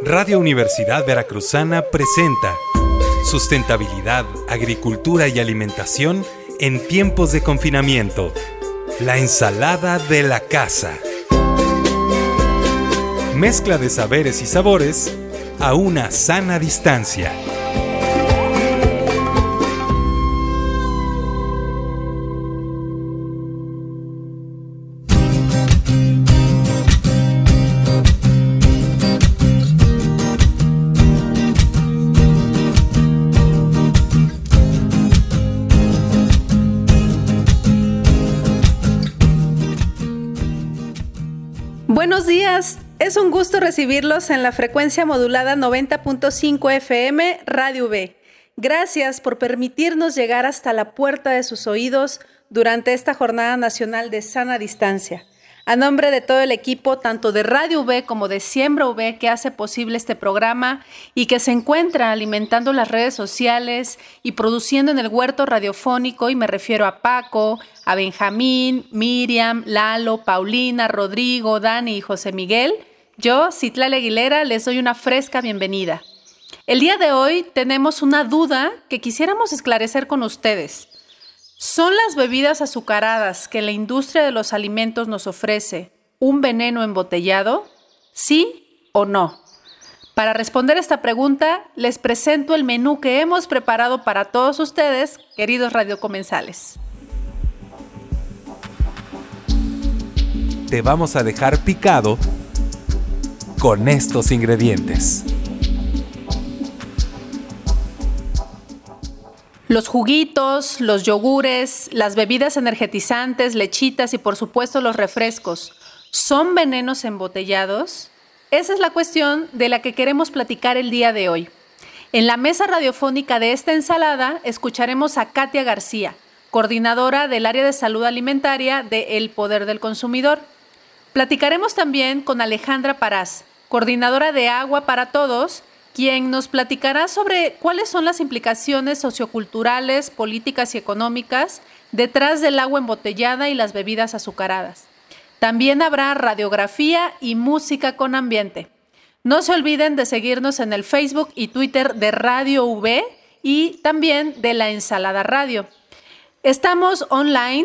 Radio Universidad Veracruzana presenta Sustentabilidad, Agricultura y Alimentación en tiempos de confinamiento. La ensalada de la casa. Mezcla de saberes y sabores a una sana distancia. Buenos días, es un gusto recibirlos en la frecuencia modulada 90.5 FM Radio V. Gracias por permitirnos llegar hasta la puerta de sus oídos durante esta Jornada Nacional de Sana Distancia. A nombre de todo el equipo, tanto de Radio V como de Siembra V, que hace posible este programa y que se encuentra alimentando las redes sociales y produciendo en el huerto radiofónico, y me refiero a Paco, a Benjamín, Miriam, Lalo, Paulina, Rodrigo, Dani y José Miguel, yo, Citlali Aguilera, les doy una fresca bienvenida. El día de hoy tenemos una duda que quisiéramos esclarecer con ustedes. ¿Son las bebidas azucaradas que la industria de los alimentos nos ofrece un veneno embotellado? ¿Sí o no? Para responder esta pregunta, les presento el menú que hemos preparado para todos ustedes, queridos radiocomensales. Te vamos a dejar picado con estos ingredientes. Los juguitos, los yogures, las bebidas energetizantes, lechitas y por supuesto los refrescos, ¿son venenos embotellados? Esa es la cuestión de la que queremos platicar el día de hoy. En la mesa radiofónica de esta ensalada escucharemos a Katia García, coordinadora del área de salud alimentaria de El Poder del Consumidor. Platicaremos también con Alejandra Parás, coordinadora de Agua para Todos, quien nos platicará sobre cuáles son las implicaciones socioculturales, políticas y económicas detrás del agua embotellada y las bebidas azucaradas. También habrá radiografía y música con ambiente. No se olviden de seguirnos en el Facebook y Twitter de Radio V y también de La Ensalada Radio. Estamos online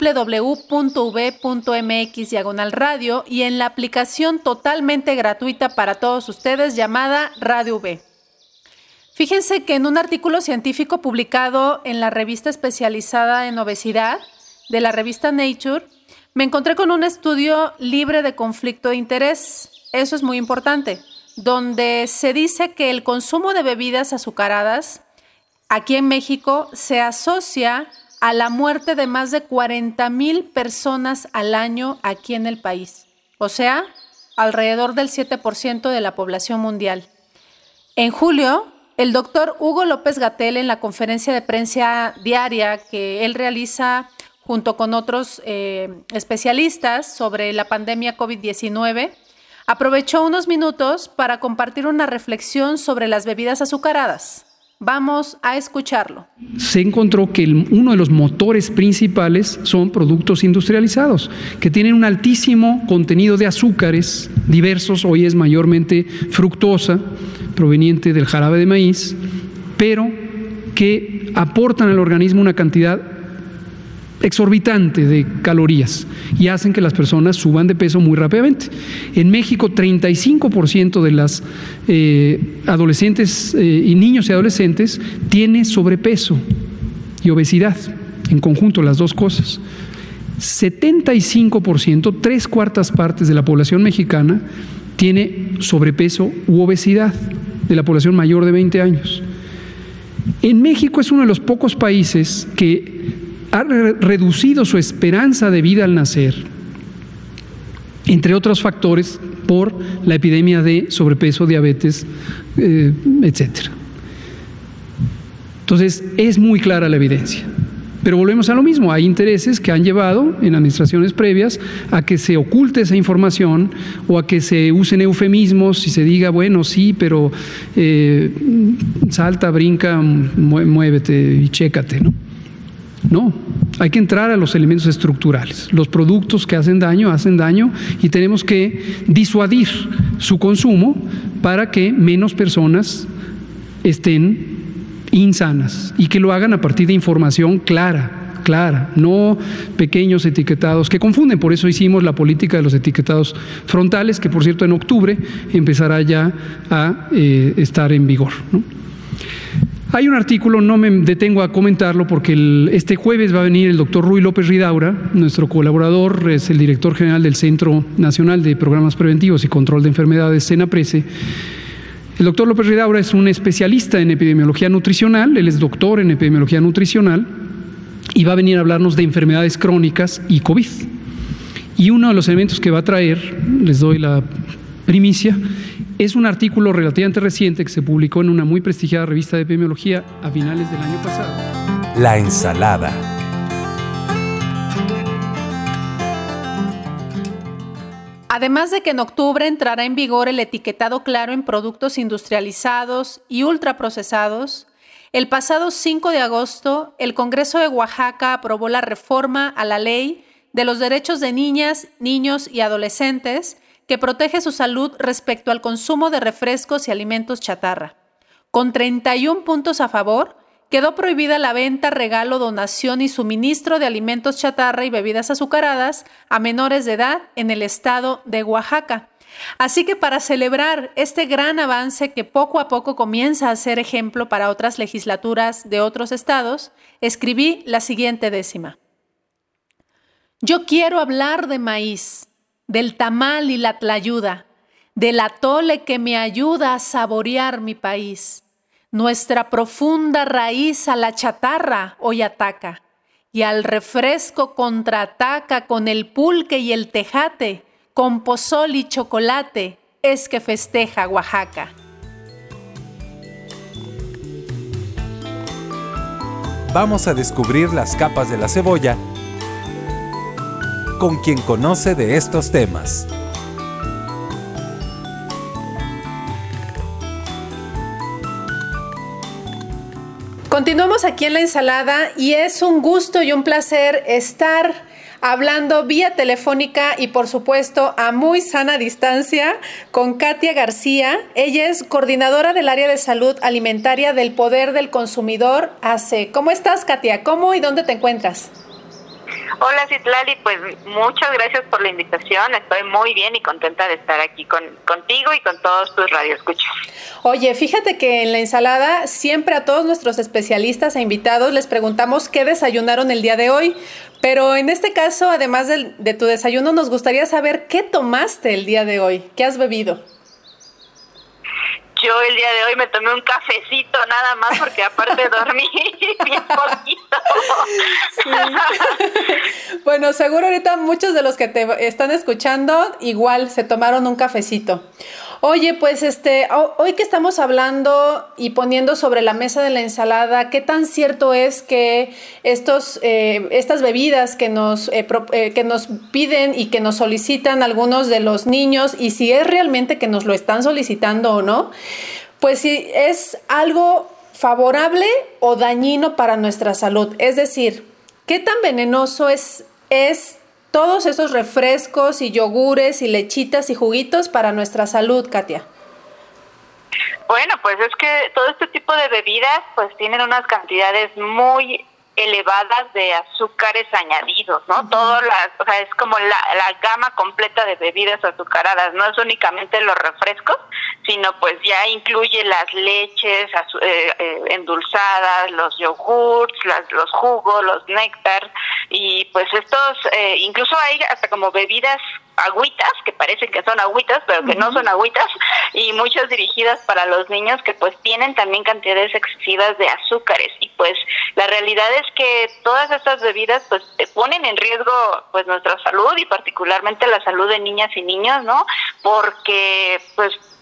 www.v.mx/radio y en la aplicación totalmente gratuita para todos ustedes llamada Radio V. Fíjense que en un artículo científico publicado en la revista especializada en obesidad de la revista Nature, me encontré con un estudio libre de conflicto de interés. Eso es muy importante, donde se dice que el consumo de bebidas azucaradas aquí en México se asocia a la muerte de más de 40,000 personas al año aquí en el país, o sea, alrededor del 7% de la población mundial. En julio, el doctor Hugo López-Gatell, en la conferencia de prensa diaria que él realiza junto con otros especialistas sobre la pandemia COVID-19, aprovechó unos minutos para compartir una reflexión sobre las bebidas azucaradas. Vamos a escucharlo. Se encontró que uno de los motores principales son productos industrializados, que tienen un altísimo contenido de azúcares diversos, hoy es mayormente fructosa, proveniente del jarabe de maíz, pero que aportan al organismo una cantidad exorbitante de calorías y hacen que las personas suban de peso muy rápidamente. En México, 35% de las adolescentes y niños y adolescentes tiene sobrepeso y obesidad, en conjunto las dos cosas. 75%, 3/4 partes de la población mexicana tiene sobrepeso u obesidad, de la población mayor de 20 años. En México es uno de los pocos países que ha reducido su esperanza de vida al nacer, entre otros factores, por la epidemia de sobrepeso, diabetes, etc. Entonces, es muy clara la evidencia. Pero volvemos a lo mismo, hay intereses que han llevado en administraciones previas a que se oculte esa información o a que se usen eufemismos y se diga, bueno, sí, pero salta, brinca, muévete y chécate, ¿no? No, hay que entrar a los elementos estructurales. Los productos que hacen daño y tenemos que disuadir su consumo para que menos personas estén insanas y que lo hagan a partir de información clara, no pequeños etiquetados que confunden. Por eso hicimos la política de los etiquetados frontales, que por cierto en octubre empezará ya a estar en vigor, ¿no? Hay un artículo, no me detengo a comentarlo porque este jueves va a venir el doctor Ruy López Ridaura, nuestro colaborador, es el director general del Centro Nacional de Programas Preventivos y Control de Enfermedades, CENAPRESE. El doctor López Ridaura es un especialista en epidemiología nutricional, él es doctor en epidemiología nutricional y va a venir a hablarnos de enfermedades crónicas y COVID. Y uno de los elementos que va a traer, les doy la primicia, es un artículo relativamente reciente que se publicó en una muy prestigiada revista de epidemiología a finales del año pasado. La ensalada. Además de que en octubre entrará en vigor el etiquetado claro en productos industrializados y ultraprocesados, el pasado 5 de agosto, el Congreso de Oaxaca aprobó la reforma a la Ley de los Derechos de Niñas, Niños y Adolescentes que protege su salud respecto al consumo de refrescos y alimentos chatarra. Con 31 puntos a favor, quedó prohibida la venta, regalo, donación y suministro de alimentos chatarra y bebidas azucaradas a menores de edad en el estado de Oaxaca. Así que para celebrar este gran avance que poco a poco comienza a ser ejemplo para otras legislaturas de otros estados, escribí la siguiente décima. Yo quiero hablar de maíz, del tamal y la tlayuda, del atole que me ayuda a saborear mi país, nuestra profunda raíz a la chatarra hoy ataca, y al refresco contraataca con el pulque y el tejate, con pozol y chocolate, es que festeja Oaxaca. Vamos a descubrir las capas de la cebolla con quien conoce de estos temas. Continuamos aquí en La Ensalada y es un gusto y un placer estar hablando vía telefónica y por supuesto a muy sana distancia con Katia García. Ella es coordinadora del área de salud alimentaria del Poder del Consumidor AC. ¿Cómo estás, Katia? ¿Cómo y dónde te encuentras? Hola, Citlali, pues muchas gracias por la invitación. Estoy muy bien y contenta de estar aquí contigo y con todos tus radioescuchas. Oye, fíjate que en La Ensalada siempre a todos nuestros especialistas e invitados les preguntamos qué desayunaron el día de hoy, pero en este caso, además de tu desayuno, nos gustaría saber qué tomaste el día de hoy, qué has bebido. Yo el día de hoy me tomé un cafecito nada más porque aparte dormí bien poquito. Sí. Bueno, seguro ahorita muchos de los que te están escuchando igual se tomaron un cafecito. Oye, pues hoy que estamos hablando y poniendo sobre la mesa de La Ensalada, ¿qué tan cierto es que estas bebidas que nos piden y que nos solicitan algunos de los niños, y si es realmente que nos lo están solicitando o no, pues si es algo favorable o dañino para nuestra salud? Es decir, ¿qué tan venenoso es todos esos refrescos y yogures y lechitas y juguitos para nuestra salud, Katia? Bueno, pues es que todo este tipo de bebidas pues tienen unas cantidades muy elevadas de azúcares añadidos, ¿no? Uh-huh. Es como la gama completa de bebidas azucaradas, no es únicamente los refrescos, sino pues ya incluye las leches endulzadas, los yogurts, los jugos, los néctar, y pues estos, incluso hay hasta como bebidas agüitas, que parecen que son agüitas, pero que no son agüitas, y muchas dirigidas para los niños que pues tienen también cantidades excesivas de azúcares, y pues la realidad es que todas estas bebidas pues ponen en riesgo pues nuestra salud y particularmente la salud de niñas y niños, ¿no? Porque pues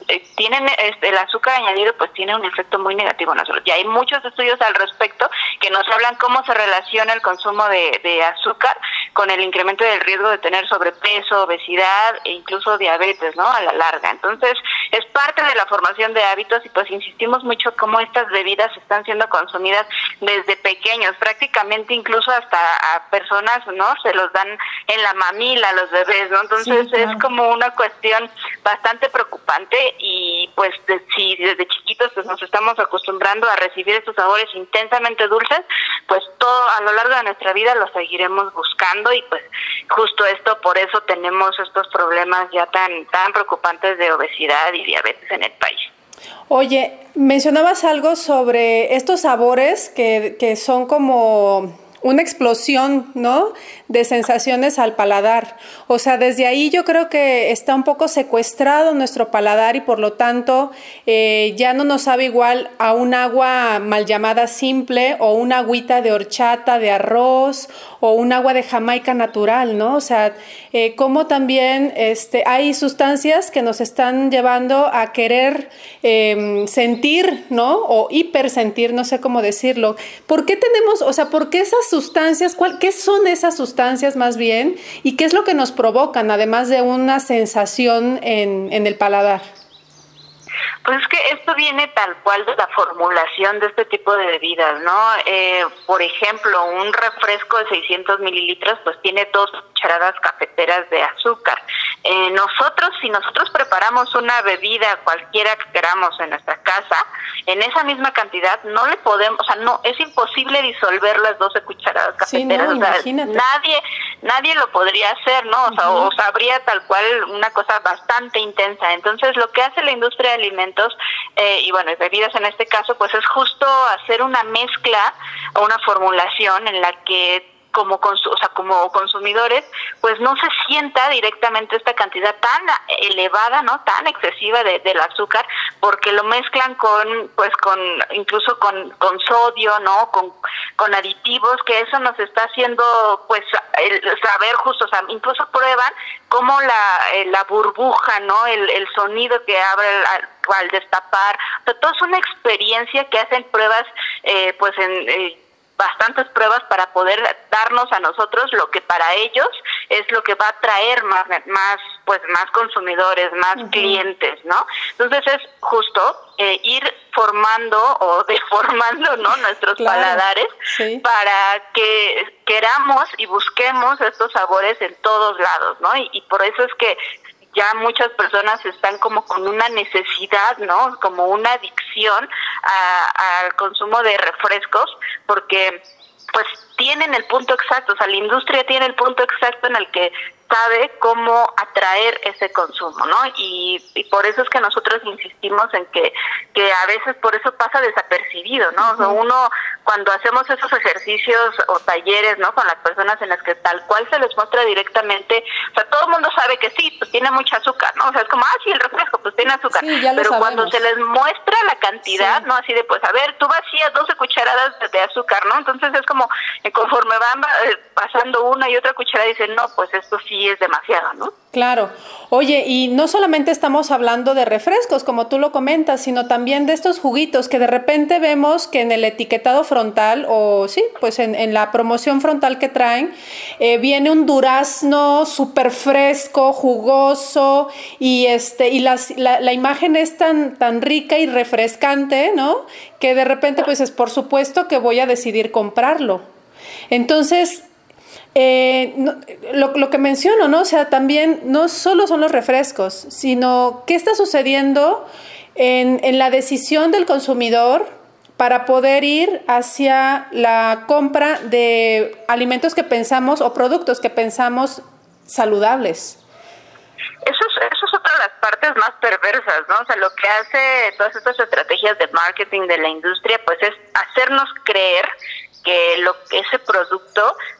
el azúcar añadido pues tiene un efecto muy negativo en la salud. Y hay muchos estudios al respecto que nos hablan cómo se relaciona el consumo de azúcar con el incremento del riesgo de tener sobrepeso, obesidad e incluso diabetes, ¿no? A la larga. Entonces, es parte de la formación de hábitos y pues insistimos mucho cómo estas bebidas están siendo consumidas desde pequeños, prácticamente incluso hasta a personas, ¿no? Se los dan en la mamila a los bebés, ¿no? Entonces, sí, claro, es como una cuestión bastante preocupante y pues si desde chiquitos pues nos estamos acostumbrando a recibir estos sabores intensamente dulces, pues todo a lo largo de nuestra vida los seguiremos buscando y pues justo esto, por eso tenemos estos problemas ya tan preocupantes de obesidad y diabetes en el país. Oye, mencionabas algo sobre estos sabores que son como una explosión, ¿no?, de sensaciones al paladar. O sea, desde ahí yo creo que está un poco secuestrado nuestro paladar y por lo tanto ya no nos sabe igual a un agua mal llamada simple o una agüita de horchata, de arroz o un agua de Jamaica natural, ¿no? O sea, como también hay sustancias que nos están llevando a querer sentir, ¿no?, o hipersentir, no sé cómo decirlo. ¿Por qué tenemos, o sea, por qué esas sustancias, qué son esas sustancias más bien y qué es lo que nos provocan, además de una sensación en el paladar? Pues es que esto viene tal cual de la formulación de este tipo de bebidas, ¿no? Por ejemplo, un refresco de 600 mililitros pues tiene 2 cucharadas cafeteras de azúcar. Si nosotros preparamos una bebida cualquiera que queramos en nuestra casa, en esa misma cantidad no le podemos, o sea, no, es imposible disolver las 12 cucharadas cafeteras. Sí, no, imagínate. O sea, nadie lo podría hacer, ¿no? O sea, o sabría tal cual una cosa bastante intensa. Entonces, lo que hace la industria de alimentos y bueno, bebidas en este caso, pues es justo hacer una mezcla o una formulación en la que como consumidores, pues no se sienta directamente esta cantidad tan elevada, ¿no?, tan excesiva del azúcar, porque lo mezclan incluso con sodio, ¿no?, con aditivos, que eso nos está haciendo, pues, saber justo, o sea, incluso prueban cómo la burbuja, ¿no?, el sonido que abre al destapar, o sea, todo es una experiencia que hacen pruebas, bastantes pruebas para poder darnos a nosotros lo que para ellos es lo que va a traer más consumidores, más clientes, ¿no? Entonces es justo ir formando o deformando, ¿no?, nuestros paladares, sí, para que queramos y busquemos estos sabores en todos lados, ¿no? Y por eso es que ya muchas personas están como con una necesidad, ¿no?, como una adicción al consumo de refrescos, porque pues tienen el punto exacto, o sea, la industria tiene el punto exacto en el que sabe cómo atraer ese consumo, ¿no? Y por eso es que nosotros insistimos en que a veces por eso pasa desapercibido, ¿no? O sea, uno cuando hacemos esos ejercicios o talleres, ¿no?, con las personas en las que tal cual se les muestra directamente, o sea, todo el mundo sabe que sí, pues tiene mucha azúcar, ¿no? O sea, es como, sí, el refresco, pues tiene azúcar. Sí, ya lo pero sabemos. Cuando se les muestra la cantidad, sí, ¿no?, así de, pues, a ver, tú vacías 12 cucharadas de azúcar, ¿no? Entonces es como, conforme van pasando una y otra cucharada, dicen, no, pues esto sí es demasiado, ¿no? Claro. Oye, y no solamente estamos hablando de refrescos, como tú lo comentas, sino también de estos juguitos que de repente vemos que en el etiquetado frontal, o sí, pues en la promoción frontal que traen, viene un durazno súper fresco, jugoso, y la imagen es tan rica y refrescante, ¿no?, que de repente, pues es por supuesto que voy a decidir comprarlo. Entonces, lo que menciono, ¿no? O sea, también no solo son los refrescos, sino qué está sucediendo en la decisión del consumidor para poder ir hacia la compra de alimentos que pensamos o productos que pensamos saludables. Eso es otra de las partes más perversas, ¿no? O sea, lo que hace todas estas estrategias de marketing de la industria, pues es hacernos creer que ese producto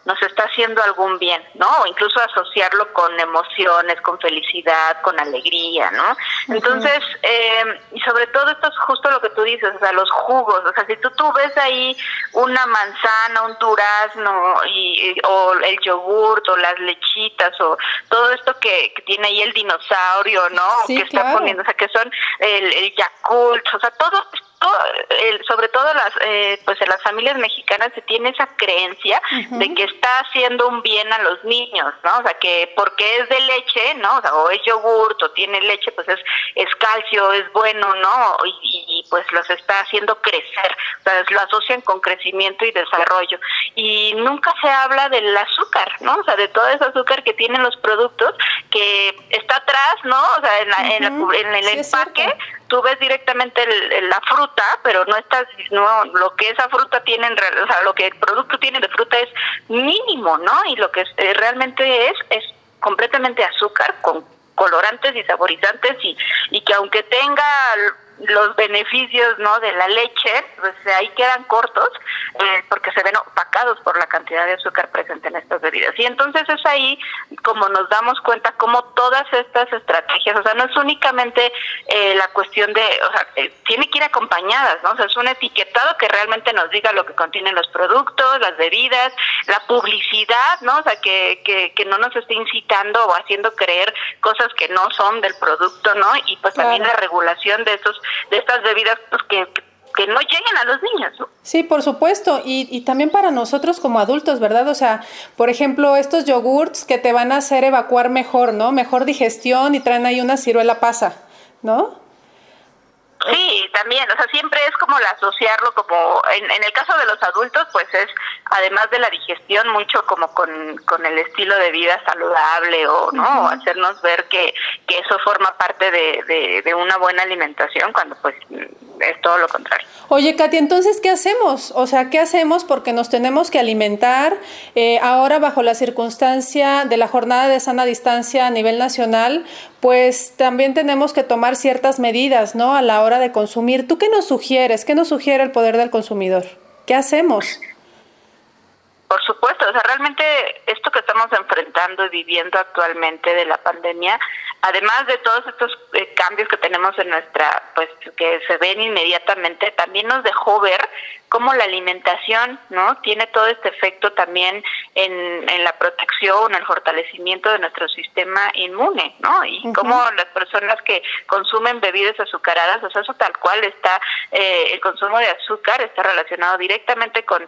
nos está haciendo algún bien, ¿no? O incluso asociarlo con emociones, con felicidad, con alegría, ¿no? Entonces, y sobre todo esto es justo lo que tú dices, o sea, los jugos, o sea, si tú ves ahí una manzana, un durazno, o el yogurt, o las lechitas, o todo esto que tiene ahí el dinosaurio, ¿no? Sí, que está claro. poniendo, o sea, que son el Yakult, o sea, todo sobre todo pues en las familias mexicanas se tiene esa creencia de que está haciendo un bien a los niños, ¿no? O sea, que porque es de leche, ¿no? O sea, o es yogurt o tiene leche, pues es calcio, es bueno, ¿no? Y pues los está haciendo crecer, o sea, lo asocian con crecimiento y desarrollo. Y nunca se habla del azúcar, ¿no? O sea, de todo ese azúcar que tienen los productos, que está atrás, ¿no? O sea, en el Sí, empaque, tú ves directamente la fruta, pero no lo que esa fruta tiene, o sea, lo que el producto tiene de fruta es mínimo, ¿no? Y lo que realmente es completamente azúcar con colorantes y saborizantes y que aunque tenga los beneficios, ¿no?, de la leche, pues ahí quedan cortos porque se ven opacados por la cantidad de azúcar presente en estas bebidas. Y entonces es ahí como nos damos cuenta cómo todas estas estrategias, o sea, no es únicamente la cuestión de, o sea, tiene que ir acompañadas, ¿no? O sea, es un etiquetado que realmente nos diga lo que contienen los productos, las bebidas, la publicidad, ¿no? O sea, que no nos esté incitando o haciendo creer cosas que no son del producto, ¿no? Y pues Claro. también la regulación de estas bebidas, pues que no lleguen a los niños, ¿no? Sí, por supuesto, y también para nosotros como adultos, ¿verdad? O sea, por ejemplo, estos yogurts que te van a hacer evacuar mejor, ¿no? Mejor digestión y traen ahí una ciruela pasa, ¿no? Sí, también, o sea, siempre es como asociarlo como, en el caso de los adultos, pues es, además de la digestión, mucho como con el estilo de vida saludable o, ¿no? Hacernos ver que eso forma parte de una buena alimentación, cuando pues es todo lo contrario. Oye, Katy, entonces, ¿qué hacemos? O sea, ¿qué hacemos? Porque nos tenemos que alimentar. Ahora, bajo la circunstancia de la jornada de sana distancia a nivel nacional, pues también tenemos que tomar ciertas medidas, ¿no?, a la hora de consumir. ¿Tú qué nos sugieres? ¿Qué nos sugiere el poder del consumidor? ¿Qué hacemos? Por supuesto, o sea, realmente esto que estamos enfrentando y viviendo actualmente de la pandemia, además de todos estos cambios que tenemos en pues que se ven inmediatamente, también nos dejó ver cómo la alimentación, ¿no?, tiene todo este efecto también en la protección, el fortalecimiento de nuestro sistema inmune, ¿no? Y cómo las personas que consumen bebidas azucaradas, o sea, eso tal cual está, el consumo de azúcar está relacionado directamente con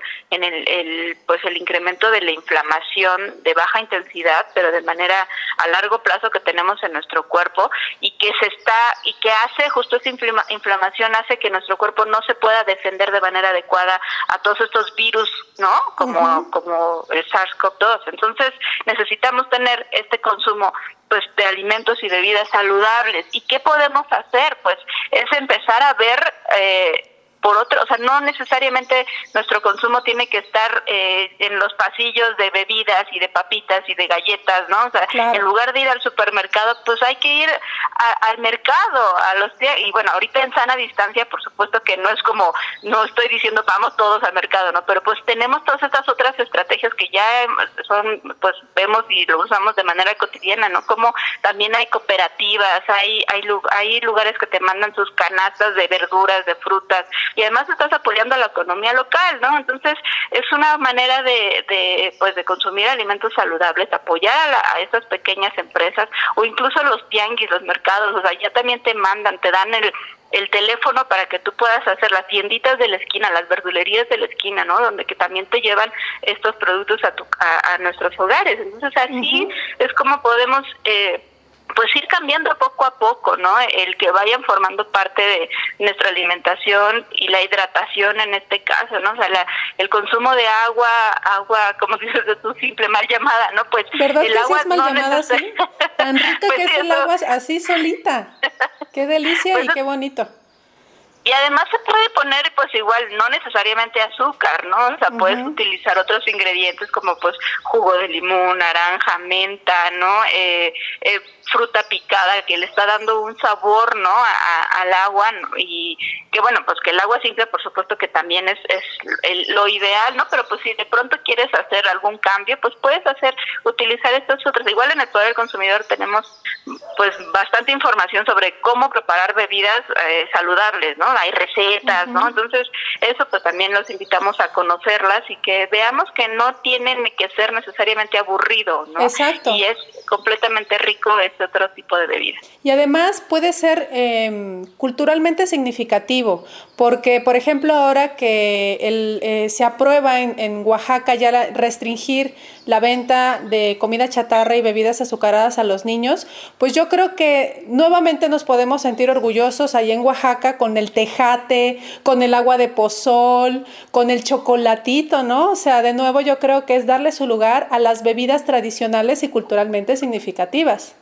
el incremento de la inflamación de baja intensidad, pero de manera a largo plazo que tenemos en nuestro cuerpo, y que hace justo esa inflamación hace que nuestro cuerpo no se pueda defender de manera adecuada a todos estos virus, ¿no? Como el SARS-CoV-2. Entonces necesitamos tener este consumo pues de alimentos y bebidas saludables. ¿Y qué podemos hacer? Pues es empezar a ver por otro, o sea, no necesariamente nuestro consumo tiene que estar en los pasillos de bebidas y de papitas y de galletas, ¿no? O sea, claro, en lugar de ir al supermercado, pues hay que ir al mercado, y bueno, ahorita en sana distancia, por supuesto que no es como, no estoy diciendo vamos todos al mercado, ¿no? Pero pues tenemos todas estas otras estrategias que ya pues vemos y lo usamos de manera cotidiana, ¿no? Como también hay cooperativas, hay lugares que te mandan sus canastas de verduras, de frutas, y además estás apoyando a la economía local, ¿no? Entonces es una manera de consumir alimentos saludables, apoyar a estas pequeñas empresas, o incluso los tianguis, los mercados, o sea, ya también te dan el teléfono para que tú puedas hacer las tienditas de la esquina, las verdulerías de la esquina, ¿no? Donde que también te llevan estos productos a nuestros hogares. Entonces así es como podemos pues ir cambiando poco a poco, ¿no? El que vayan formando parte de nuestra alimentación y la hidratación en este caso, ¿no? O sea, el consumo de agua, como dices tú, simple, mal llamada, ¿no? Pues ¿verdad el que agua sí es mal llamada así? Tan rica pues que es el agua así solita. Qué delicia pues y qué bonito. Y además se puede poner, pues igual, no necesariamente azúcar, ¿no? O sea, puedes utilizar otros ingredientes como pues jugo de limón, naranja, menta, ¿no? Fruta picada que le está dando un sabor, ¿no? Al agua, ¿no? Y que bueno, pues que el agua simple, por supuesto que también es lo ideal, ¿no? Pero pues si de pronto quieres hacer algún cambio, pues puedes utilizar estas otras. Igual en el Poder del Consumidor tenemos pues bastante información sobre cómo preparar bebidas saludables, ¿no? Hay recetas, ¿no? Entonces eso pues también los invitamos a conocerlas y que veamos que no tienen que ser necesariamente aburrido, ¿no? Exacto. Y es completamente rico este otro tipo de bebida. Y además puede ser culturalmente significativo, porque por ejemplo ahora que se aprueba en Oaxaca ya restringir la venta de comida chatarra y bebidas azucaradas a los niños, pues yo creo que nuevamente nos podemos sentir orgullosos ahí en Oaxaca con el tejate, con el agua de pozol, con el chocolatito, ¿no? O sea, de nuevo yo creo que es darle su lugar a las bebidas tradicionales y culturalmente significativas.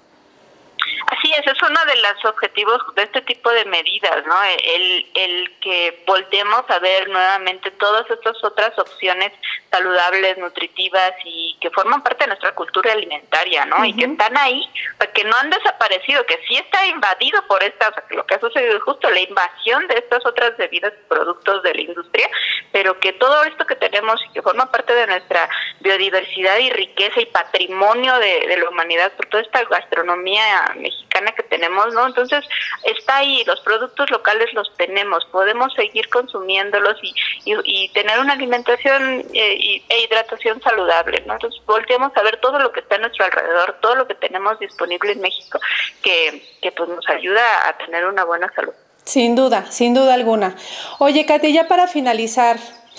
Así es uno de los objetivos de este tipo de medidas, ¿no? El que volteemos a ver nuevamente todas estas otras opciones saludables, nutritivas y que forman parte de nuestra cultura alimentaria, ¿no? Y que están ahí, que no han desaparecido, que sí está invadido por lo que ha sucedido es justo la invasión de estas otras bebidas y productos de la industria, pero que todo esto que tenemos y que forma parte de nuestra biodiversidad y riqueza y patrimonio de la humanidad por toda esta gastronomía mexicana que tenemos, ¿no? Entonces está ahí, los productos locales los tenemos, podemos seguir consumiéndolos y tener una alimentación e hidratación saludable, ¿no? Entonces volteamos a ver todo lo que está a nuestro alrededor, todo lo que tenemos disponible en México que pues nos ayuda a tener una buena salud. Sin duda alguna. Oye, Katy, ya para finalizar,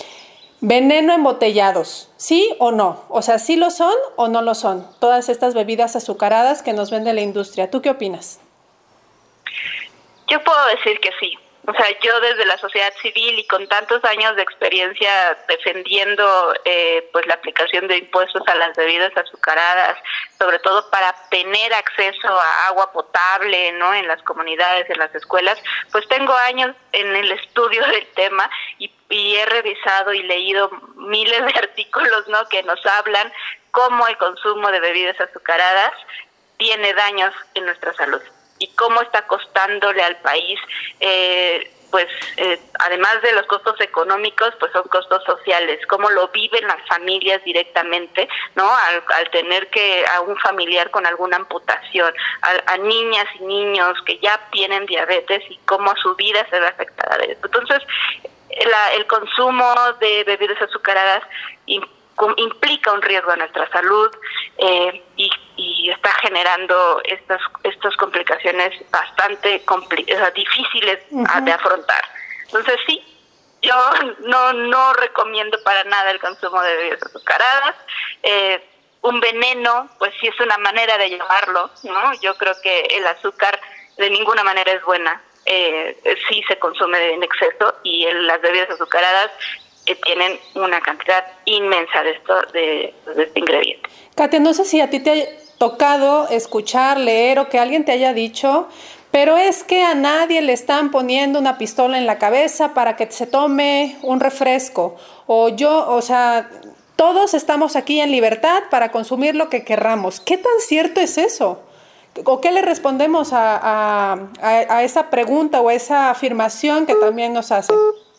veneno embotellados, ¿sí o no? O sea, ¿sí lo son o no lo son? Todas estas bebidas azucaradas que nos vende la industria. ¿Tú qué opinas? Yo puedo decir que sí. O sea, yo desde la sociedad civil y con tantos años de experiencia defendiendo pues la aplicación de impuestos a las bebidas azucaradas, sobre todo para tener acceso a agua potable, ¿no? En las comunidades, en las escuelas, pues tengo años en el estudio del tema y he revisado y leído miles de artículos, ¿no? Que nos hablan cómo el consumo de bebidas azucaradas tiene daños en nuestra salud y cómo está costándole al país, además de los costos económicos, pues son costos sociales, cómo lo viven las familias directamente, ¿no? Al tener a un familiar con alguna amputación, a niñas y niños que ya tienen diabetes y cómo su vida se ve afectada de eso. Entonces, el consumo de bebidas azucaradas implica un riesgo a nuestra salud y está generando estas complicaciones bastante difíciles de afrontar. Entonces sí, yo no recomiendo para nada el consumo de bebidas azucaradas. Un veneno, pues sí es una manera de llamarlo, ¿no? Yo creo que el azúcar de ninguna manera es buena. Sí se consume en exceso y las bebidas azucaradas tienen una cantidad inmensa de este ingrediente. Katia, no sé si a ti te ha tocado escuchar, leer o que alguien te haya dicho, pero es que a nadie le están poniendo una pistola en la cabeza para que se tome un refresco. O sea, todos estamos aquí en libertad para consumir lo que querramos. ¿Qué tan cierto es eso? ¿O qué le respondemos a esa pregunta o a esa afirmación que también nos hacen?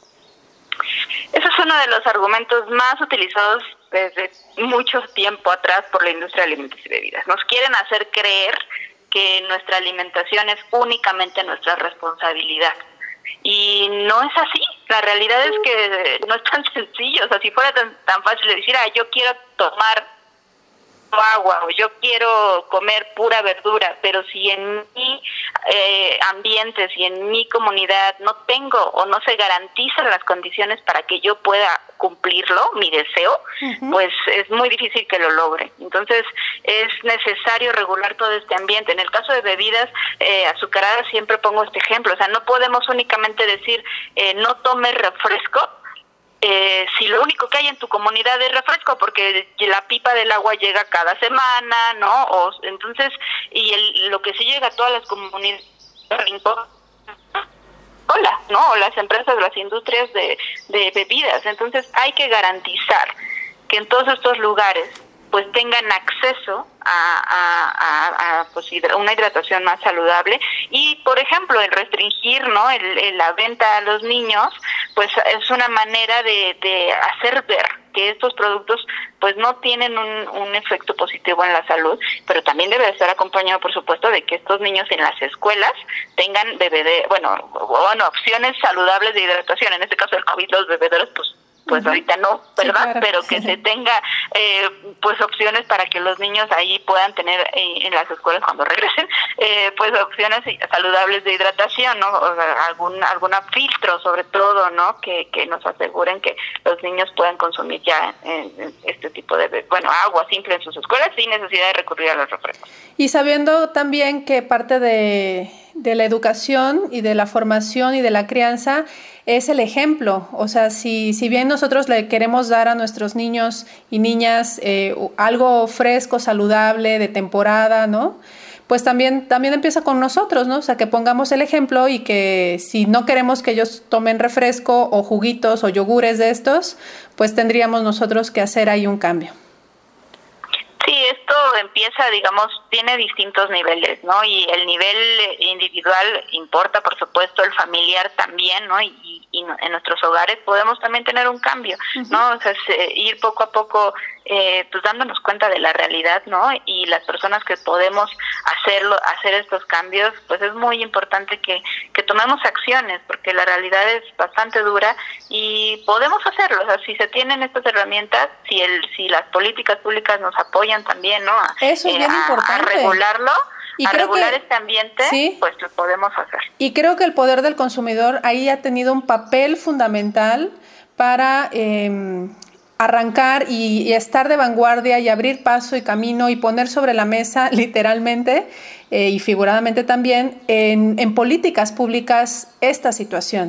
Ese es uno de los argumentos más utilizados desde mucho tiempo atrás por la industria de alimentos y bebidas. Nos quieren hacer creer que nuestra alimentación es únicamente nuestra responsabilidad. Y no es así. La realidad es que no es tan sencillo. O sea, si fuera tan fácil de decir, yo quiero tomar agua o yo quiero comer pura verdura, pero si en mi ambiente, si en mi comunidad no tengo o no se garantizan las condiciones para que yo pueda cumplirlo, mi deseo, pues es muy difícil que lo logre. Entonces es necesario regular todo este ambiente. En el caso de bebidas azucaradas siempre pongo este ejemplo, o sea, no podemos únicamente decir no tomes refresco, si lo único que hay en tu comunidad es refresco, porque la pipa del agua llega cada semana, ¿no? Entonces, lo que sí llega a todas las comunidades Coca-Cola, ¿no? O las empresas, las industrias de bebidas. Entonces hay que garantizar que en todos estos lugares pues tengan acceso a pues, una hidratación más saludable. Y por ejemplo el restringir, ¿no?, la venta a los niños, pues es una manera de hacer ver que estos productos pues no tienen un efecto positivo en la salud, pero también debe estar acompañado, por supuesto, de que estos niños en las escuelas tengan opciones saludables de hidratación. En este caso del COVID, los bebederos pues ahorita no, ¿verdad? Sí, claro. Pero que se tenga pues opciones para que los niños ahí puedan tener en las escuelas cuando regresen pues opciones saludables de hidratación, ¿no? O sea, algún filtro sobre todo, ¿no? Que nos aseguren que los niños puedan consumir ya este tipo de agua simple en sus escuelas sin necesidad de recurrir a los refrescos. Y sabiendo también que parte de la educación y de la formación y de la crianza es el ejemplo. O sea, si bien nosotros le queremos dar a nuestros niños y niñas algo fresco, saludable, de temporada, ¿no?, pues también empieza con nosotros, ¿no? O sea, que pongamos el ejemplo y que si no queremos que ellos tomen refresco o juguitos o yogures de estos, pues tendríamos nosotros que hacer ahí un cambio. Sí, esto empieza, digamos, tiene distintos niveles, ¿no? Y el nivel individual importa, por supuesto, el familiar también, ¿no? Y en nuestros hogares podemos también tener un cambio, ¿no? O sea, ir poco a poco pues dándonos cuenta de la realidad, ¿no? Y las personas que podemos hacer estos cambios, pues es muy importante que tomemos acciones, porque la realidad es bastante dura y podemos hacerlo. O sea, si se tienen estas herramientas, si las políticas públicas nos apoyan también, ¿no? Eso es bien importante. A regularlo. Y a regular este ambiente, sí, pues lo podemos hacer. Y creo que el poder del consumidor ahí ha tenido un papel fundamental para arrancar y estar de vanguardia y abrir paso y camino y poner sobre la mesa literalmente y figuradamente también en políticas públicas esta situación.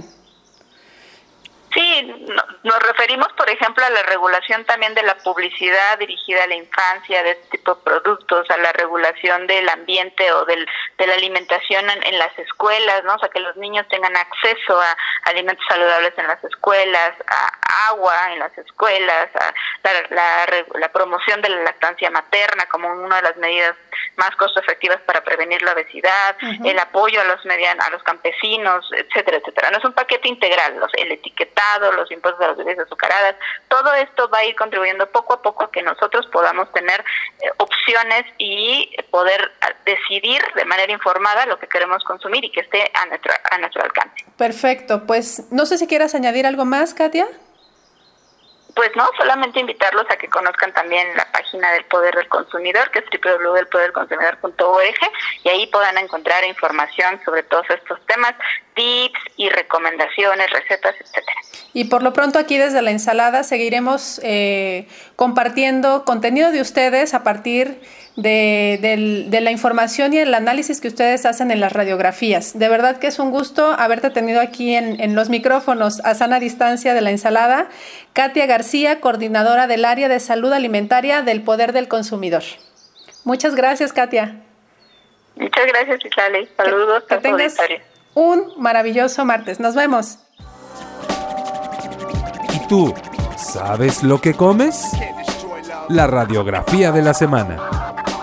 Sí, nos referimos, por ejemplo, a la regulación también de la publicidad dirigida a la infancia de este tipo de productos, a la regulación del ambiente o de la alimentación en las escuelas, ¿no? O sea, que los niños tengan acceso a alimentos saludables en las escuelas, a agua en las escuelas, a la promoción de la lactancia materna como una de las medidas más costo efectivas para prevenir la obesidad, el apoyo a los campesinos, etcétera, etcétera. No es un paquete integral, el etiquetado, los impuestos a las bebidas azucaradas, todo esto va a ir contribuyendo poco a poco a que nosotros podamos tener opciones y poder decidir de manera informada lo que queremos consumir y que esté a nuestro alcance. Perfecto, pues no sé si quieras añadir algo más, Katia. Pues no, solamente invitarlos a que conozcan también la página del Poder del Consumidor, que es www.elpoderdelconsumidor.org, y ahí puedan encontrar información sobre todos estos temas, tips y recomendaciones, recetas, etcétera. Y por lo pronto aquí desde La Ensalada seguiremos compartiendo contenido de ustedes a partir de la información y el análisis que ustedes hacen en las radiografías. De verdad que es un gusto haberte tenido aquí en los micrófonos a sana distancia de La Ensalada. Katia García, coordinadora del área de salud alimentaria del Poder del Consumidor. Muchas gracias, Katia. Muchas gracias, Itlali. Saludos a tu auditorio. Un maravilloso martes. Nos vemos. ¿Y tú, sabes lo que comes? La radiografía de la semana.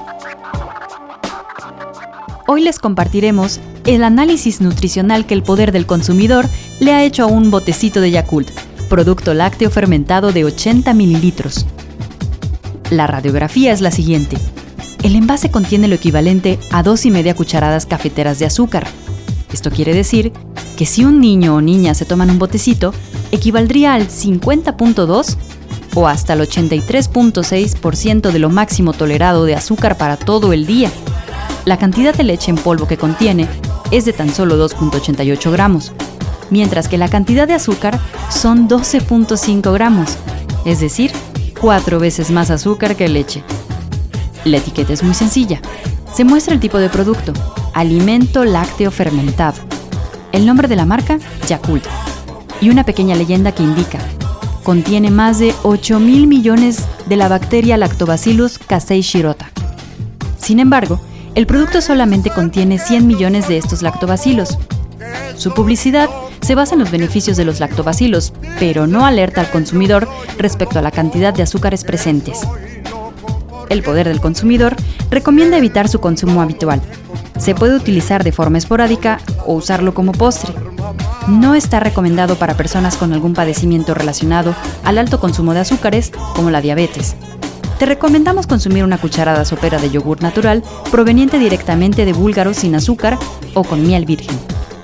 Hoy les compartiremos el análisis nutricional que el Poder del Consumidor le ha hecho a un botecito de Yakult, producto lácteo fermentado de 80 mililitros. La radiografía es la siguiente. El envase contiene lo equivalente a 2,5 cucharadas cafeteras de azúcar. Esto quiere decir que si un niño o niña se toman un botecito, equivaldría al 50.2 o hasta el 83.6% de lo máximo tolerado de azúcar para todo el día. La cantidad de leche en polvo que contiene es de tan solo 2.88 gramos, mientras que la cantidad de azúcar son 12.5 gramos, es decir, 4 veces más azúcar que leche. La etiqueta es muy sencilla. Se muestra el tipo de producto, alimento lácteo fermentado. El nombre de la marca, Yakult. Y una pequeña leyenda que indica, contiene más de 8,000 millones de la bacteria Lactobacillus casei shirota. Sin embargo, el producto solamente contiene 100 millones de estos lactobacilos. Su publicidad se basa en los beneficios de los lactobacilos, pero no alerta al consumidor respecto a la cantidad de azúcares presentes. El Poder del Consumidor recomienda evitar su consumo habitual. Se puede utilizar de forma esporádica o usarlo como postre. No está recomendado para personas con algún padecimiento relacionado al alto consumo de azúcares, como la diabetes. Te recomendamos consumir una cucharada sopera de yogur natural proveniente directamente de búlgaros sin azúcar o con miel virgen.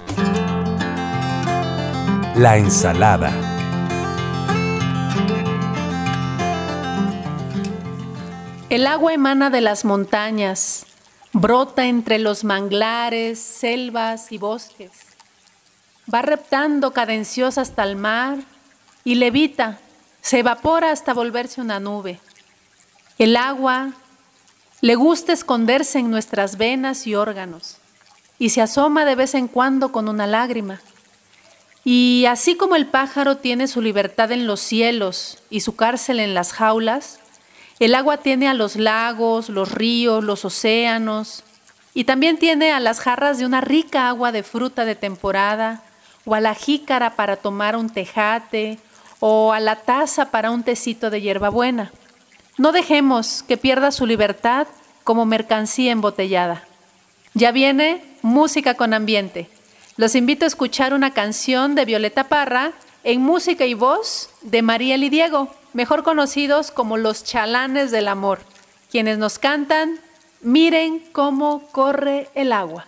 La ensalada. El agua emana de las montañas, brota entre los manglares, selvas y bosques. Va reptando cadenciosa hasta el mar y levita, se evapora hasta volverse una nube. El agua le gusta esconderse en nuestras venas y órganos y se asoma de vez en cuando con una lágrima. Y así como el pájaro tiene su libertad en los cielos y su cárcel en las jaulas, el agua tiene a los lagos, los ríos, los océanos y también tiene a las jarras de una rica agua de fruta de temporada o a la jícara para tomar un tejate o a la taza para un tecito de hierbabuena. No dejemos que pierda su libertad como mercancía embotellada. Ya viene Música con Ambiente. Los invito a escuchar una canción de Violeta Parra en música y voz de Mariel y Diego, mejor conocidos como los Chalanes del Amor, quienes nos cantan Miren cómo corre el agua.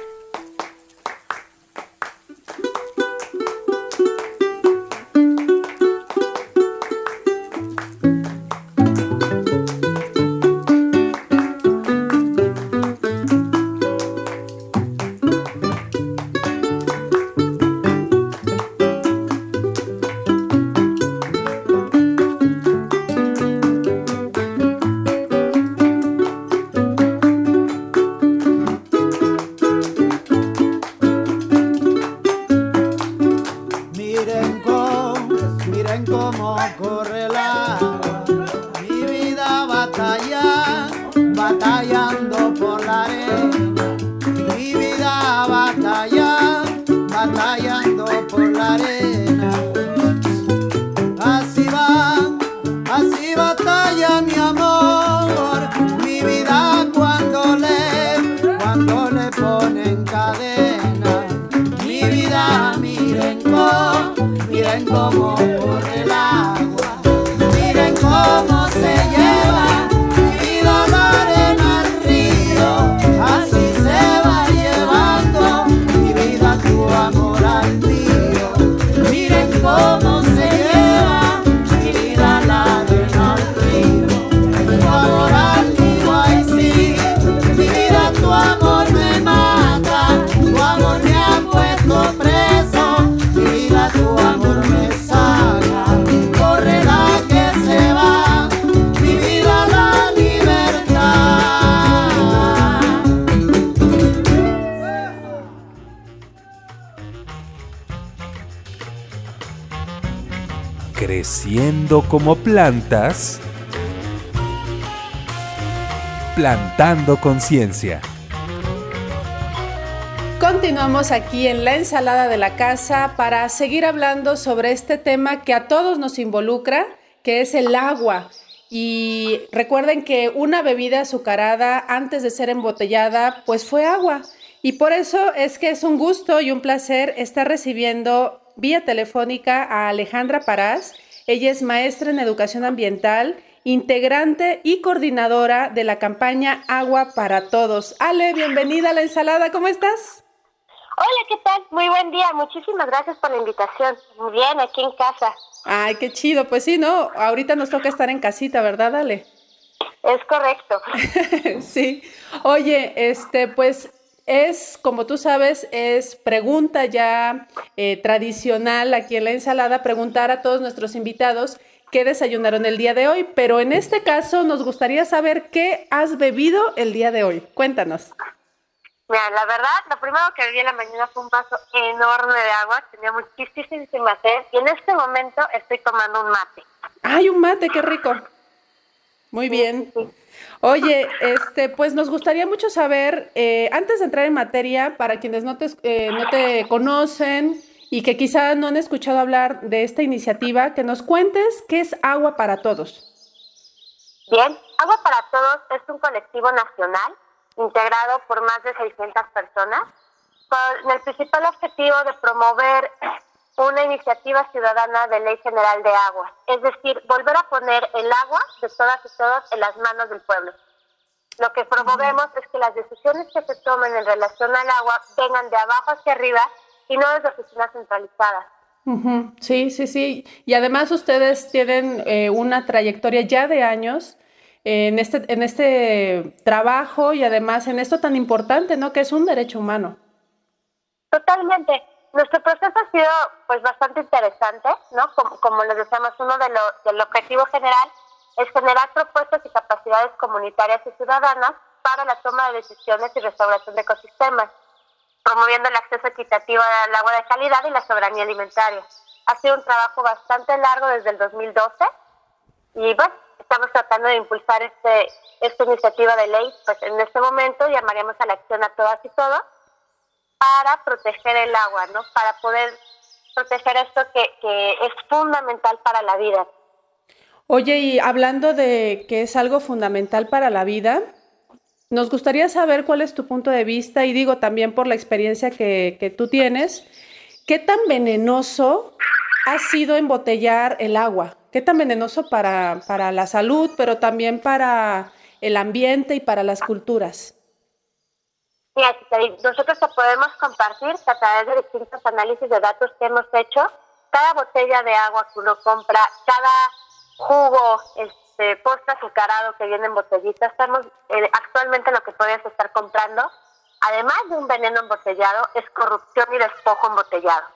Creciendo como plantas, plantando conciencia. Continuamos aquí en la ensalada de la casa para seguir hablando sobre este tema que a todos nos involucra, que es el agua. Y recuerden que una bebida azucarada antes de ser embotellada, pues fue agua. Y por eso es que es un gusto y un placer estar recibiendo vía telefónica a Alejandra Parás. Ella es maestra en educación ambiental, integrante y coordinadora de la campaña Agua para Todos. Ale, bienvenida a la ensalada, ¿cómo estás? Hola, ¿qué tal? Muy buen día, muchísimas gracias por la invitación. Muy bien, aquí en casa. Ay, qué chido, pues sí, ¿no? Ahorita nos toca estar en casita, ¿verdad, Ale? Es correcto. Sí. Oye, pues es, como tú sabes, es pregunta ya tradicional aquí en la ensalada, preguntar a todos nuestros invitados qué desayunaron el día de hoy, pero en este caso nos gustaría saber qué has bebido el día de hoy. Cuéntanos. Mira, la verdad, lo primero que bebí en la mañana fue un vaso enorme de agua, tenía muchísima sed y en este momento estoy tomando un mate. ¡Ay, un mate, qué rico! Muy bien. Sí. Oye, pues nos gustaría mucho saber, antes de entrar en materia, para quienes no te conocen y que quizá no han escuchado hablar de esta iniciativa, que nos cuentes qué es Agua para Todos. Bien, Agua para Todos es un colectivo nacional integrado por más de 600 personas con el principal objetivo de promover una iniciativa ciudadana de ley general de agua, es decir, volver a poner el agua de todas y todos en las manos del pueblo. Lo que promovemos es que las decisiones que se tomen en relación al agua vengan de abajo hacia arriba y no desde oficinas centralizadas. Sí. Y además ustedes tienen una trayectoria ya de años en este trabajo y además en esto tan importante, ¿no? Que es un derecho humano. Totalmente. Nuestro proceso ha sido pues bastante interesante, ¿no? Como les decíamos, del objetivo general es generar propuestas y capacidades comunitarias y ciudadanas para la toma de decisiones y restauración de ecosistemas, promoviendo el acceso equitativo al agua de calidad y la soberanía alimentaria. Ha sido un trabajo bastante largo desde el 2012 y bueno, estamos tratando de impulsar esta iniciativa de ley, pues en este momento llamaríamos a la acción a todas y todos para proteger el agua, ¿no? Para poder proteger esto que es fundamental para la vida. Oye, y hablando de que es algo fundamental para la vida, nos gustaría saber cuál es tu punto de vista, y digo también por la experiencia que tú tienes, ¿qué tan venenoso ha sido embotellar el agua? ¿Qué tan venenoso para la salud, pero también para el ambiente y para las culturas? Mira, nosotros te podemos compartir que a través de distintos análisis de datos que hemos hecho, cada botella de agua que uno compra, cada jugo, postre azucarado que viene en botellitas, estamos actualmente lo que puedes estar comprando, además de un veneno embotellado, es corrupción y despojo embotellado.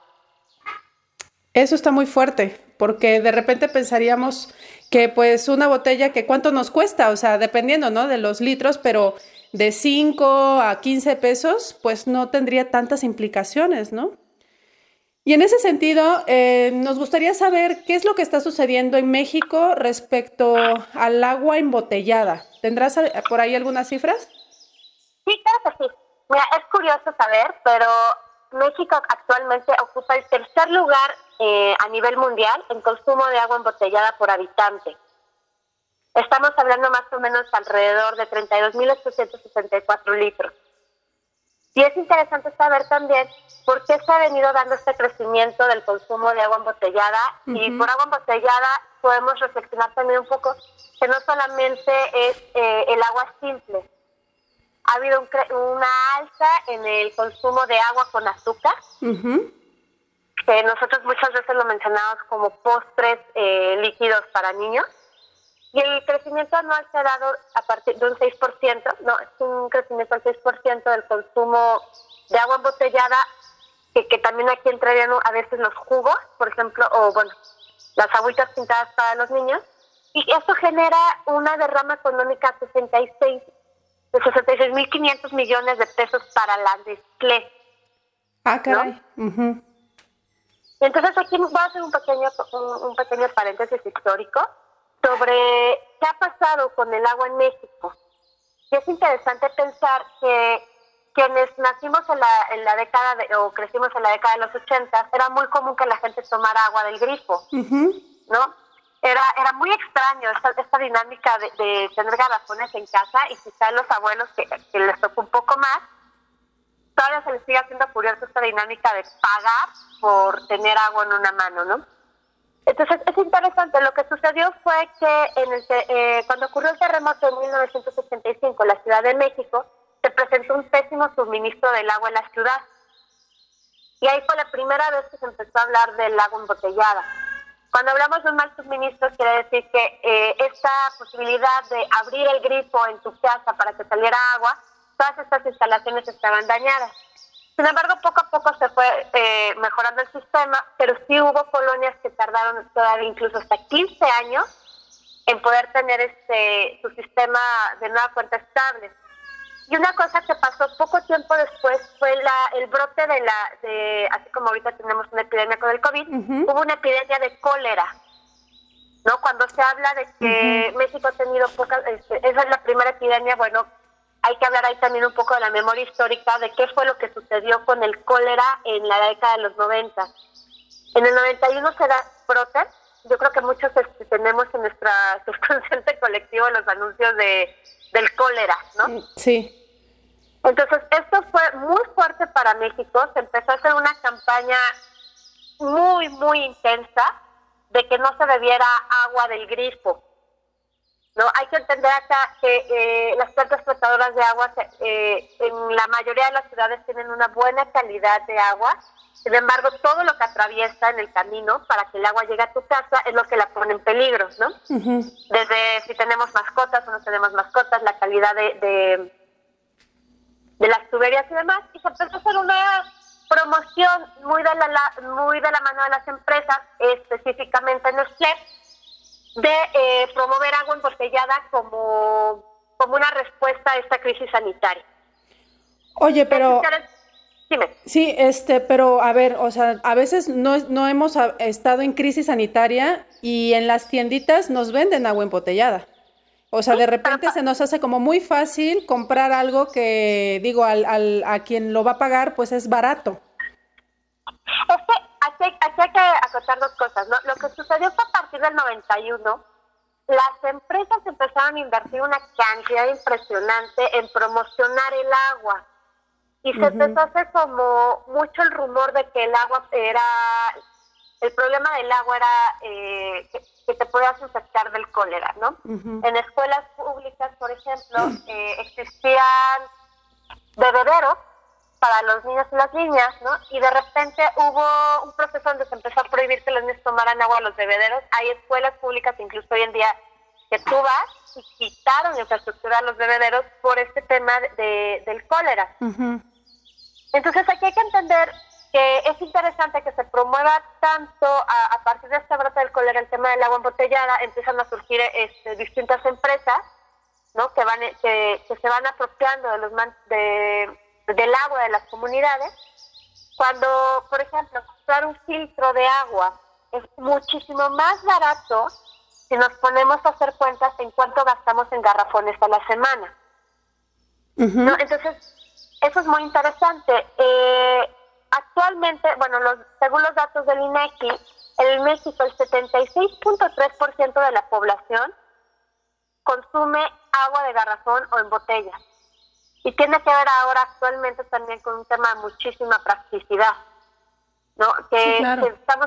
Eso está muy fuerte, porque de repente pensaríamos que pues una botella, que ¿cuánto nos cuesta? O sea, dependiendo, ¿no?, de los litros, pero de 5 a 15 pesos, pues no tendría tantas implicaciones, ¿no? Y en ese sentido, nos gustaría saber qué es lo que está sucediendo en México respecto al agua embotellada. ¿Tendrás por ahí algunas cifras? Sí, claro que sí. Mira, es curioso saber, pero México actualmente ocupa el tercer lugar a nivel mundial en consumo de agua embotellada por habitante. Estamos hablando más o menos alrededor de 32.864 litros. Y es interesante saber también por qué se ha venido dando este crecimiento del consumo de agua embotellada. Y por agua embotellada podemos reflexionar también un poco que no solamente es el agua simple. Ha habido una alza en el consumo de agua con azúcar, que nosotros muchas veces lo mencionamos como postres líquidos para niños. Y el crecimiento anual se ha dado a partir de un 6%, no, es un crecimiento del 6% del consumo de agua embotellada, que también aquí entrarían a veces los jugos, por ejemplo, o bueno, las agüitas pintadas para los niños, y eso genera una derrama económica de 66.500 millones de pesos para la Nestlé. Ah, caray. ¿No? Entonces aquí voy a hacer un pequeño paréntesis histórico sobre qué ha pasado con el agua en México. Y es interesante pensar que quienes nacimos en la década o crecimos en la década de los 80, era muy común que la gente tomara agua del grifo, ¿no? Era muy extraño esta dinámica de tener garrafones en casa, y quizá los abuelos que les tocó un poco más, todavía se les sigue haciendo curioso esta dinámica de pagar por tener agua en una mano, ¿no? Entonces es interesante, lo que sucedió fue que cuando ocurrió el terremoto en 1985 en la Ciudad de México, se presentó un pésimo suministro del agua en la ciudad. Y ahí fue la primera vez que se empezó a hablar del agua embotellada. Cuando hablamos de un mal suministro, quiere decir que esta posibilidad de abrir el grifo en tu casa para que saliera agua, todas estas instalaciones estaban dañadas. Sin embargo, poco a poco se fue mejorando el sistema, pero sí hubo colonias que tardaron todavía incluso hasta 15 años en poder tener su sistema de nueva cuenta estable. Y una cosa que pasó poco tiempo después fue el brote así como ahorita tenemos una epidemia con el COVID, hubo una epidemia de cólera, ¿no? Cuando se habla de que México ha tenido esa es la primera epidemia, bueno, hay que hablar ahí también un poco de la memoria histórica, de qué fue lo que sucedió con el cólera en la década de los 90. En el 91 se da brote. Yo creo que muchos tenemos en nuestra subconsciente colectivo los anuncios del cólera, ¿no? Sí. Entonces, esto fue muy fuerte para México. Se empezó a hacer una campaña muy, muy intensa de que no se bebiera agua del grifo, ¿no? Hay que entender acá que las plantas tratadoras de agua en la mayoría de las ciudades tienen una buena calidad de agua. Sin embargo, todo lo que atraviesa en el camino para que el agua llegue a tu casa es lo que la pone en peligro, ¿no? Uh-huh. Desde si tenemos mascotas o no tenemos mascotas, la calidad de las tuberías y demás. Y se empezó a hacer una promoción muy de la mano de las empresas, específicamente Nestlé, de promover agua embotellada como una respuesta a esta crisis sanitaria. Oye, pero... Dime. Sí, pero a ver, o sea, a veces no hemos estado en crisis sanitaria y en las tienditas nos venden agua embotellada. O sea, de repente se nos hace como muy fácil comprar algo que, digo, a quien lo va a pagar, pues es barato. Aquí hay que acotar dos cosas, ¿no? Lo que sucedió fue a partir del 91, las empresas empezaron a invertir una cantidad impresionante en promocionar el agua. Y se empezó a hacer como mucho el rumor de que el problema del agua era que te podías infectar del cólera, ¿no? Uh-huh. En escuelas públicas, por ejemplo, existían bebederos para los niños y las niñas, ¿no? Y de repente hubo un proceso donde se empezó a prohibir que los niños tomaran agua a los bebederos. Hay escuelas públicas, incluso hoy en día, que tú vas y quitaron la infraestructura a los bebederos por este tema del cólera. Uh-huh. Entonces aquí hay que entender que es interesante que se promueva tanto a partir de esta brota del cólera el tema del agua embotellada. Empiezan a surgir distintas empresas, ¿no? que se van apropiando del agua de las comunidades. Cuando, por ejemplo, comprar un filtro de agua es muchísimo más barato si nos ponemos a hacer cuentas en cuánto gastamos en garrafones a la semana. Uh-huh. ¿No? Entonces, eso es muy interesante. Actualmente, según los datos del INEGI, en México el 76.3% de la población consume agua de garrafón o en botella. Y tiene que ver ahora actualmente también con un tema de muchísima practicidad, ¿no? Sí, claro.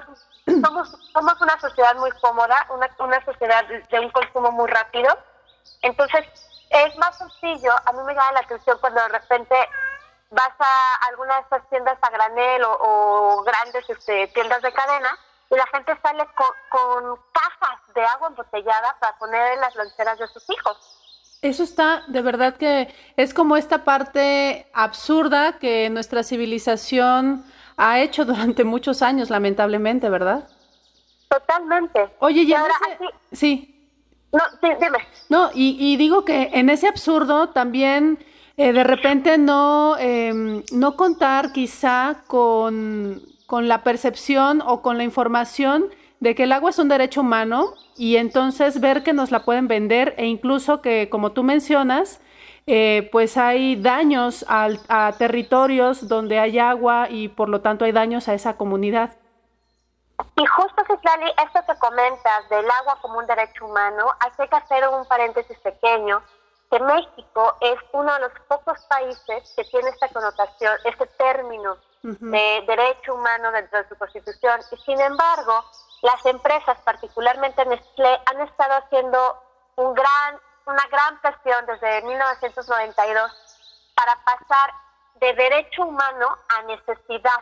Somos una sociedad muy cómoda, una sociedad de un consumo muy rápido. Entonces, es más sencillo. A mí me llama la atención cuando de repente vas a alguna de estas tiendas a granel o grandes tiendas de cadena y la gente sale con cajas de agua embotellada para poner en las loncheras de sus hijos. Eso está, de verdad que es como esta parte absurda que nuestra civilización ha hecho durante muchos años, lamentablemente, ¿verdad? Totalmente. Oye, y ahora aquí... Sí. No, sí, dime. No, y digo que en ese absurdo también de repente no contar quizá con la percepción o con la información de que el agua es un derecho humano y entonces ver que nos la pueden vender e incluso que, como tú mencionas, pues hay daños a territorios donde hay agua y por lo tanto hay daños a esa comunidad. Y justo, Citlali, esto que comentas del agua como un derecho humano, hay que hacer un paréntesis pequeño, que México es uno de los pocos países que tiene esta connotación, este término de derecho humano dentro de su constitución, y sin embargo, las empresas, particularmente Nestlé, han estado haciendo una gran presión desde 1992 para pasar de derecho humano a necesidad.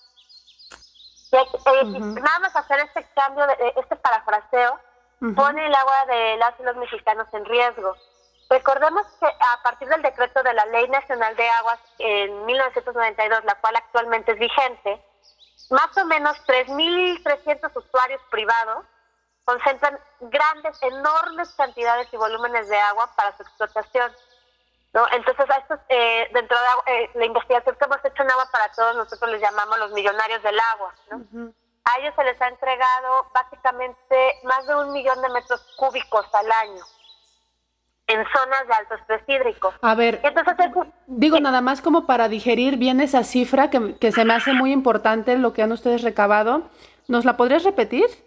Nada más hacer este cambio, este parafraseo, pone el agua de las y los mexicanos en riesgo. Recordemos que a partir del decreto de la Ley Nacional de Aguas en 1992, la cual actualmente es vigente, más o menos 3.300 usuarios privados concentran enormes cantidades y volúmenes de agua para su explotación, ¿no? Entonces, a estos, dentro de la investigación que hemos hecho en Agua para Todos, nosotros les llamamos los millonarios del agua, ¿no? A ellos se les ha entregado básicamente más de 1 millón de metros cúbicos al año. en zonas de alto estrés hídrico. A ver, Entonces, digo nada más como para digerir bien esa cifra que se me hace muy importante lo que han ustedes recabado. ¿Nos la podrías repetir? es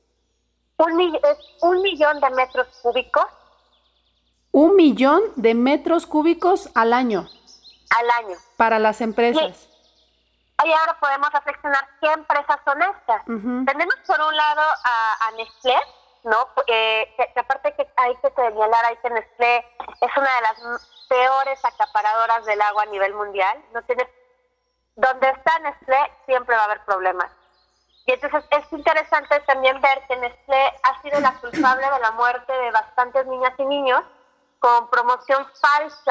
1 millón de metros cúbicos 1 millón de metros cúbicos al año al año. para las empresas. Y ahora podemos reflexionar qué empresas son estas. Tenemos por un lado a Nestlé, ¿no? Que aparte que hay que señalar que Nestlé es una de las peores acaparadoras del agua a nivel mundial. No tiene, donde está Nestlé siempre va a haber problemas. Y entonces es interesante también ver que Nestlé ha sido la culpable de la muerte de bastantes niñas y niños con promoción falsa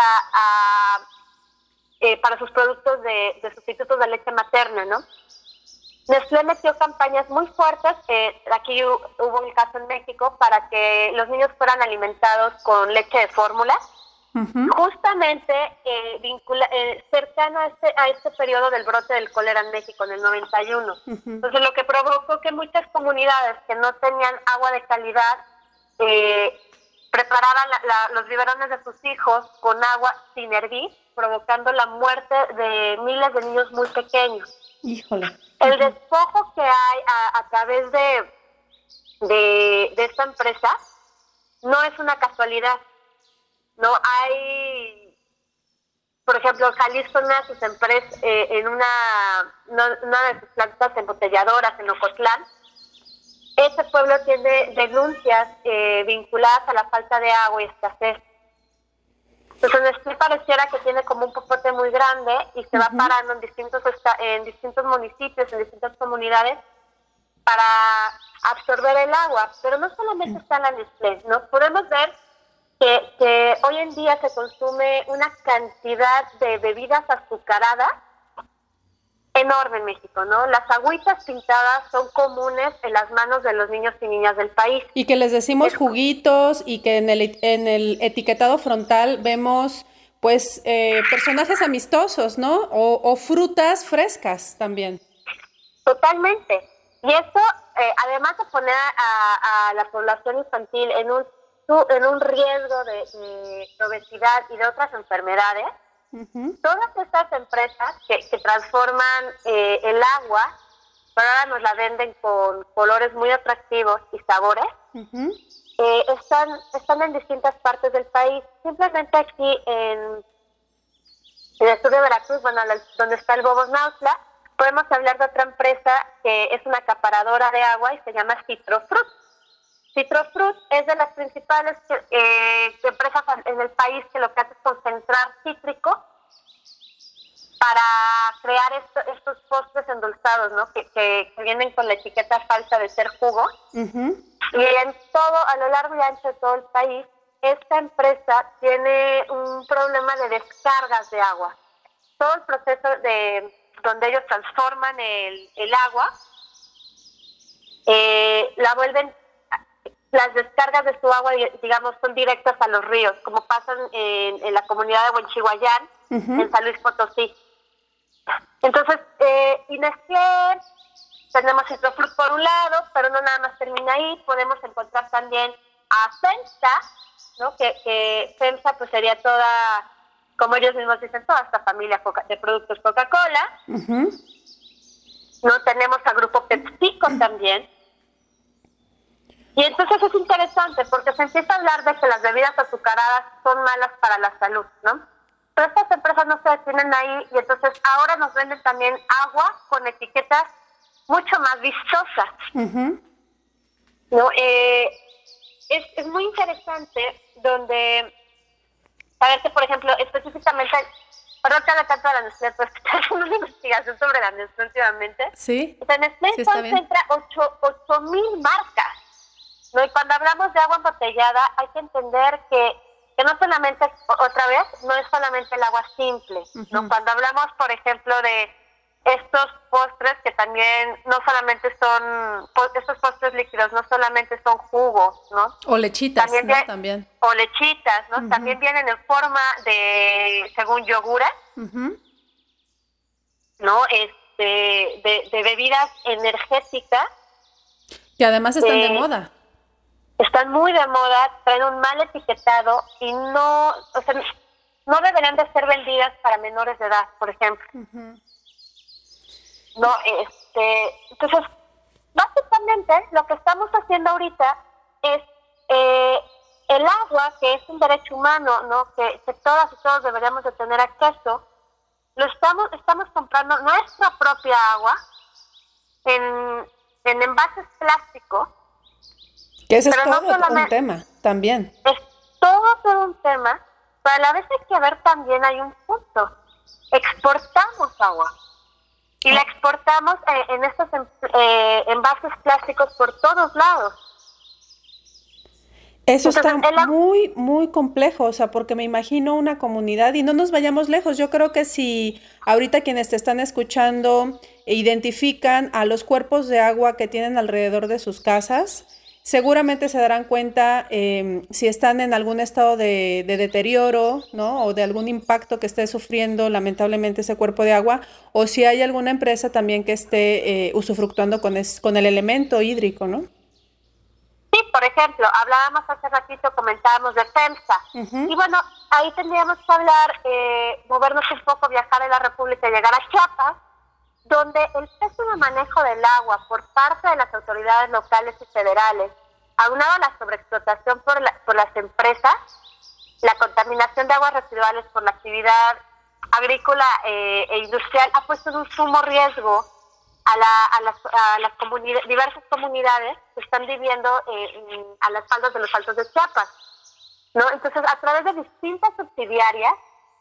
para sus productos de sustitutos de leche materna, ¿no? Nestlé metió campañas muy fuertes, aquí hubo un caso en México, para que los niños fueran alimentados con leche de fórmula, justamente cercano a este periodo del brote del cólera en México, en el 91. Entonces, lo que provocó que muchas comunidades que no tenían agua de calidad preparaban los biberones de sus hijos con agua sin hervir, provocando la muerte de miles de niños muy pequeños. Híjole. El despojo que hay a través de esta empresa no es una casualidad. No hay, por ejemplo, Jalisco, una de sus empresas, en una de sus plantas embotelladoras en Ocotlán. Este pueblo tiene denuncias vinculadas a la falta de agua y escasez. Entonces, sí pareciera que tiene como un popote muy grande y se va parando en distintos municipios, en distintas comunidades para absorber el agua. Pero no solamente está la Nestlé, ¿no? Podemos ver que hoy en día se consume una cantidad de bebidas azucaradas enorme en México, ¿no? Las agüitas pintadas son comunes en las manos de los niños y niñas del país. Y que les decimos juguitos y que en el etiquetado frontal vemos pues personajes amistosos, ¿no? O frutas frescas también. Totalmente. Y esto, además de poner a la población infantil en un riesgo de obesidad y de otras enfermedades, todas estas empresas que transforman el agua, pero ahora nos la venden con colores muy atractivos y sabores, están en distintas partes del país. Simplemente aquí en el sur de Veracruz, donde está el Bobos Nautla, podemos hablar de otra empresa que es una acaparadora de agua y se llama Citrofrut. Citrofrut es de las principales empresas en el país que lo que hace es concentrar cítrico para crear estos postres endulzados, ¿no? Que vienen con la etiqueta falsa de ser jugo. Y a lo largo y ancho de todo el país, esta empresa tiene un problema de descargas de agua. Todo el proceso donde ellos transforman el agua, las descargas de su agua, digamos, son directas a los ríos, como pasan en la comunidad de Huenchihuayán, en San Luis Potosí. Entonces, Nestlé, tenemos Citrofrut por un lado, pero no nada más termina ahí. Podemos encontrar también a FEMSA, ¿no? Que FEMSA pues sería toda, como ellos mismos dicen, toda esta familia de productos Coca-Cola. No, tenemos a Grupo PepsiCo también. Y entonces es interesante porque se empieza a hablar de que las bebidas azucaradas son malas para la salud, ¿no? Pero estas empresas no se detienen ahí y entonces ahora nos venden también agua con etiquetas mucho más vistosas. ¿No? Es muy interesante donde, saber que, por ejemplo, específicamente, perdón que habla tanto de la Nestlé, pero estoy haciendo una investigación sobre la Nestlé últimamente. Sí. O sea, Nestlé concentra 8,000 marcas, ¿no? Y cuando hablamos de agua embotellada, hay que entender que no solamente, otra vez, no es solamente el agua simple, ¿no? Cuando hablamos, por ejemplo, de estos postres que también no solamente son, estos postres líquidos no solamente son jugos, ¿no? O lechitas, también ¿no? También. O lechitas, ¿no? También vienen en forma de, según yogures, ¿no? De bebidas energéticas. Que además están de moda. están muy de moda, traen un mal etiquetado y no deberían de ser vendidas para menores de edad, por ejemplo. Uh-huh. No, entonces, básicamente lo que estamos haciendo ahorita es el agua, que es un derecho humano, ¿no? Que todas y todos deberíamos de tener acceso, estamos comprando nuestra propia agua en envases plásticos. Que ese es todo un tema también. Es todo un tema, pero a la vez hay que ver también, hay un punto. Exportamos agua. Y la exportamos en estos envases plásticos por todos lados. Eso entonces, está muy, muy complejo, o sea, porque me imagino una comunidad, y no nos vayamos lejos, yo creo que si ahorita quienes te están escuchando identifican a los cuerpos de agua que tienen alrededor de sus casas, seguramente se darán cuenta si están en algún estado de deterioro, ¿no? O de algún impacto que esté sufriendo lamentablemente ese cuerpo de agua, o si hay alguna empresa también que esté usufructuando con el elemento hídrico, ¿no? Sí, por ejemplo, hablábamos hace ratito, comentábamos de FEMSA. Uh-huh. Y bueno, ahí tendríamos que hablar, movernos un poco, viajar en la República y llegar a Chiapas, donde el pésimo manejo del agua por parte de las autoridades locales y federales, aunado a la sobreexplotación por las empresas, la contaminación de aguas residuales por la actividad agrícola e industrial, ha puesto en un sumo riesgo a las diversas comunidades que están viviendo a las faldas de los Altos de Chiapas, ¿no? Entonces, a través de distintas subsidiarias,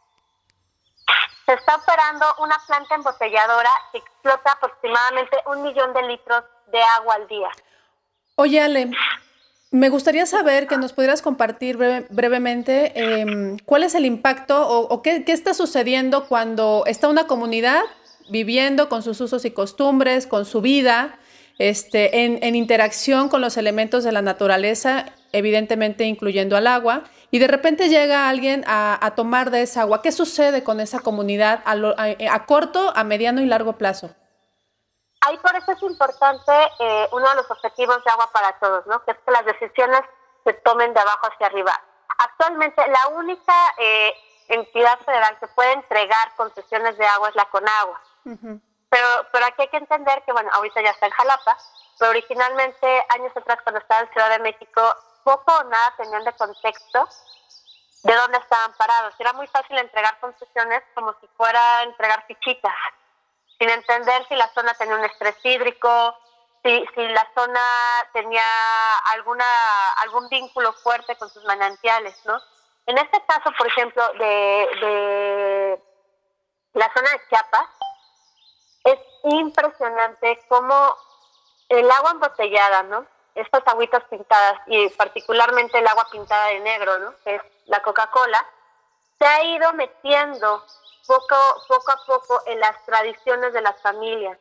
se está operando una planta embotelladora que explota aproximadamente 1 millón de litros de agua al día. Oye, Ale, me gustaría saber que nos pudieras compartir brevemente cuál es el impacto o qué está sucediendo cuando está una comunidad viviendo con sus usos y costumbres, con su vida, en interacción con los elementos de la naturaleza, evidentemente incluyendo al agua, y de repente llega alguien a tomar de esa agua. ¿Qué sucede con esa comunidad a corto, a mediano y largo plazo? Ahí por eso es importante uno de los objetivos de Agua para Todos, ¿no? Que es que las decisiones se tomen de abajo hacia arriba. Actualmente la única entidad federal que puede entregar concesiones de agua es la Conagua. Uh-huh. Pero aquí hay que entender que, bueno, ahorita ya está en Jalapa, pero originalmente, años atrás, cuando estaba en Ciudad de México, poco o nada tenían de contexto de dónde estaban parados. Era muy fácil entregar concesiones como si fuera entregar fichitas, sin entender si la zona tenía un estrés hídrico, si la zona tenía algún vínculo fuerte con sus manantiales, ¿no? En este caso, por ejemplo, de la zona de Chiapas, es impresionante cómo el agua embotellada, ¿no? Estas agüitas pintadas, y particularmente el agua pintada de negro, ¿no? Que es la Coca-Cola, se ha ido metiendo poco a poco en las tradiciones de las familias.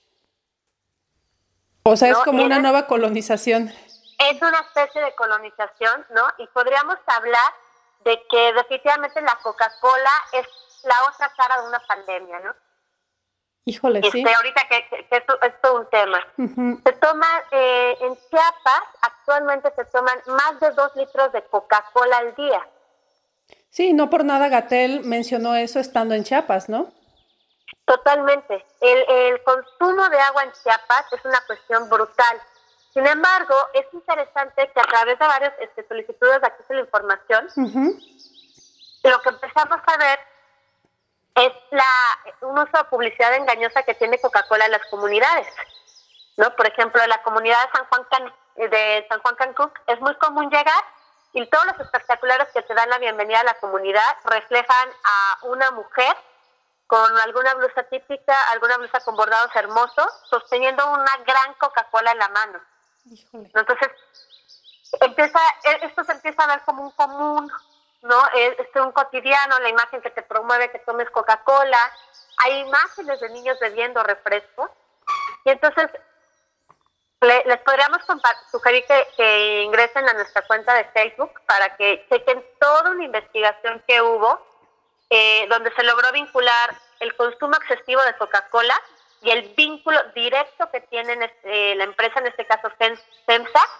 O sea, ¿no? Es como una nueva colonización. Es una especie de colonización, ¿no? Y podríamos hablar de que definitivamente la Coca-Cola es la otra cara de una pandemia, ¿no? Híjole, sí. Ahorita que es todo un tema. Uh-huh. Se toma, en Chiapas, actualmente se toman más de 2 litros de Coca-Cola al día. Sí, no por nada Gatell mencionó eso estando en Chiapas, ¿no? Totalmente. El consumo de agua en Chiapas es una cuestión brutal. Sin embargo, es interesante que a través de varias solicitudes de acceso a la información, uh-huh, lo que empezamos a ver es un uso de publicidad engañosa que tiene Coca-Cola en las comunidades, ¿no? Por ejemplo, en la comunidad de San Juan Cancún es muy común llegar y todos los espectaculares que te dan la bienvenida a la comunidad reflejan a una mujer con alguna blusa típica, alguna blusa con bordados hermosos, sosteniendo una gran Coca-Cola en la mano. Híjole. Entonces, esto se empieza a ver como un común, ¿no? Es un cotidiano, la imagen que te promueve que tomes Coca-Cola. Hay imágenes de niños bebiendo refrescos. Y entonces, les podríamos sugerir que ingresen a nuestra cuenta de Facebook para que chequen toda una investigación que hubo, donde se logró vincular el consumo excesivo de Coca-Cola y el vínculo directo que tiene la empresa, en este caso FEMSA,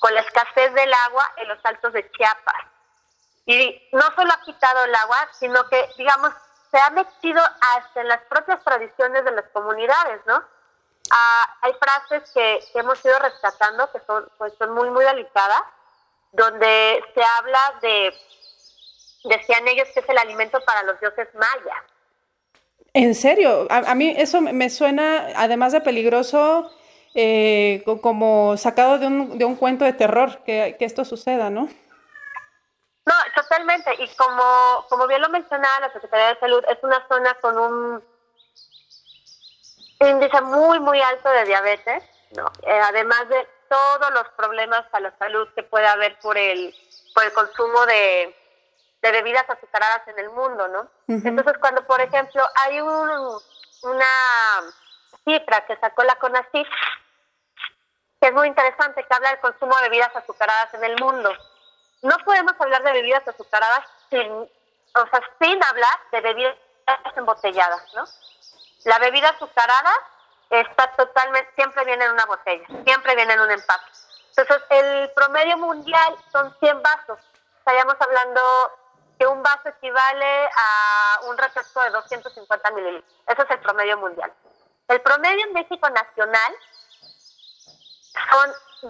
con la escasez del agua en los Altos de Chiapas. Y no solo ha quitado el agua, sino que, digamos, se ha metido hasta en las propias tradiciones de las comunidades, ¿no? Hay frases que hemos ido rescatando que son muy, muy delicadas, donde se habla decían ellos que es el alimento para los dioses mayas. ¿En serio? A mí eso me suena, además de peligroso, como sacado de un cuento de terror, que esto suceda, ¿no? No, totalmente. Y como bien lo mencionaba la Secretaría de Salud, es una zona con un índice muy, muy alto de diabetes, ¿no? Además de todos los problemas a la salud que puede haber por el consumo de bebidas azucaradas en el mundo, ¿no? Uh-huh. Entonces, cuando, por ejemplo, hay una cifra que sacó la CONACYT, que es muy interesante, que habla del consumo de bebidas azucaradas en el mundo. No podemos hablar de bebidas azucaradas sin hablar de bebidas embotelladas, ¿no? La bebida azucarada está totalmente, siempre viene en una botella, siempre viene en un empaque. Entonces, el promedio mundial son 100 vasos. Estaríamos hablando que un vaso equivale a un refresco de 250 mililitros. Ese es el promedio mundial. El promedio en México nacional son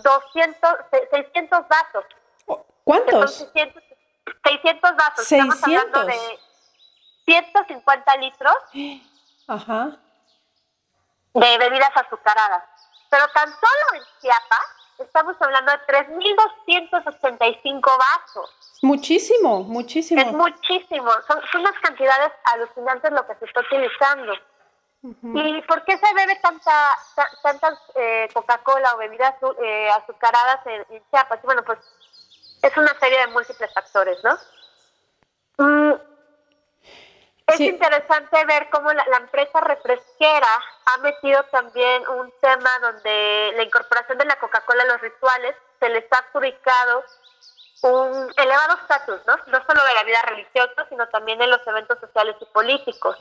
600 vasos. ¿Cuántos? 600 vasos. 600. Estamos hablando de 150 litros. Ajá. De bebidas azucaradas. Pero tan solo en Chiapas estamos hablando de 3.285 vasos. Muchísimo, muchísimo. Es muchísimo. Son unas cantidades alucinantes lo que se está utilizando. Uh-huh. ¿Y por qué se bebe tantas Coca-Cola o bebidas azucaradas en Chiapas? Bueno, pues es una serie de múltiples factores, ¿no? Es interesante ver cómo la empresa refresquera ha metido también un tema donde la incorporación de la Coca-Cola en los rituales se les ha adjudicado un elevado estatus, ¿no? No solo de la vida religiosa, sino también en los eventos sociales y políticos.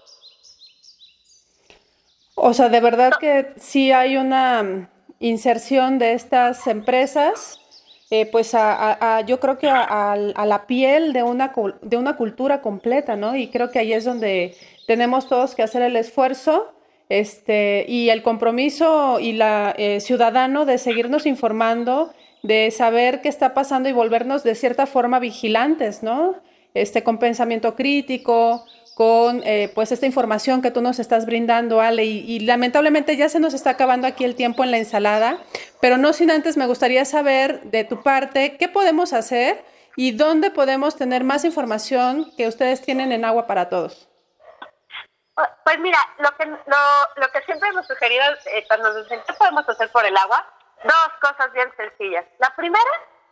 O sea, de verdad que sí hay una inserción de estas empresas, pues yo creo que a la piel de una cultura completa, ¿no? Y creo que ahí es donde tenemos todos que hacer el esfuerzo y el compromiso y la ciudadano de seguirnos informando, de saber qué está pasando y volvernos de cierta forma vigilantes, ¿no? Con pensamiento crítico, con pues esta información que tú nos estás brindando, Ale, y lamentablemente ya se nos está acabando aquí el tiempo en la ensalada, pero no sin antes me gustaría saber de tu parte qué podemos hacer y dónde podemos tener más información que ustedes tienen en Agua para Todos. Pues mira, lo que siempre hemos sugerido cuando nos dicen qué podemos hacer por el agua, dos cosas bien sencillas. La primera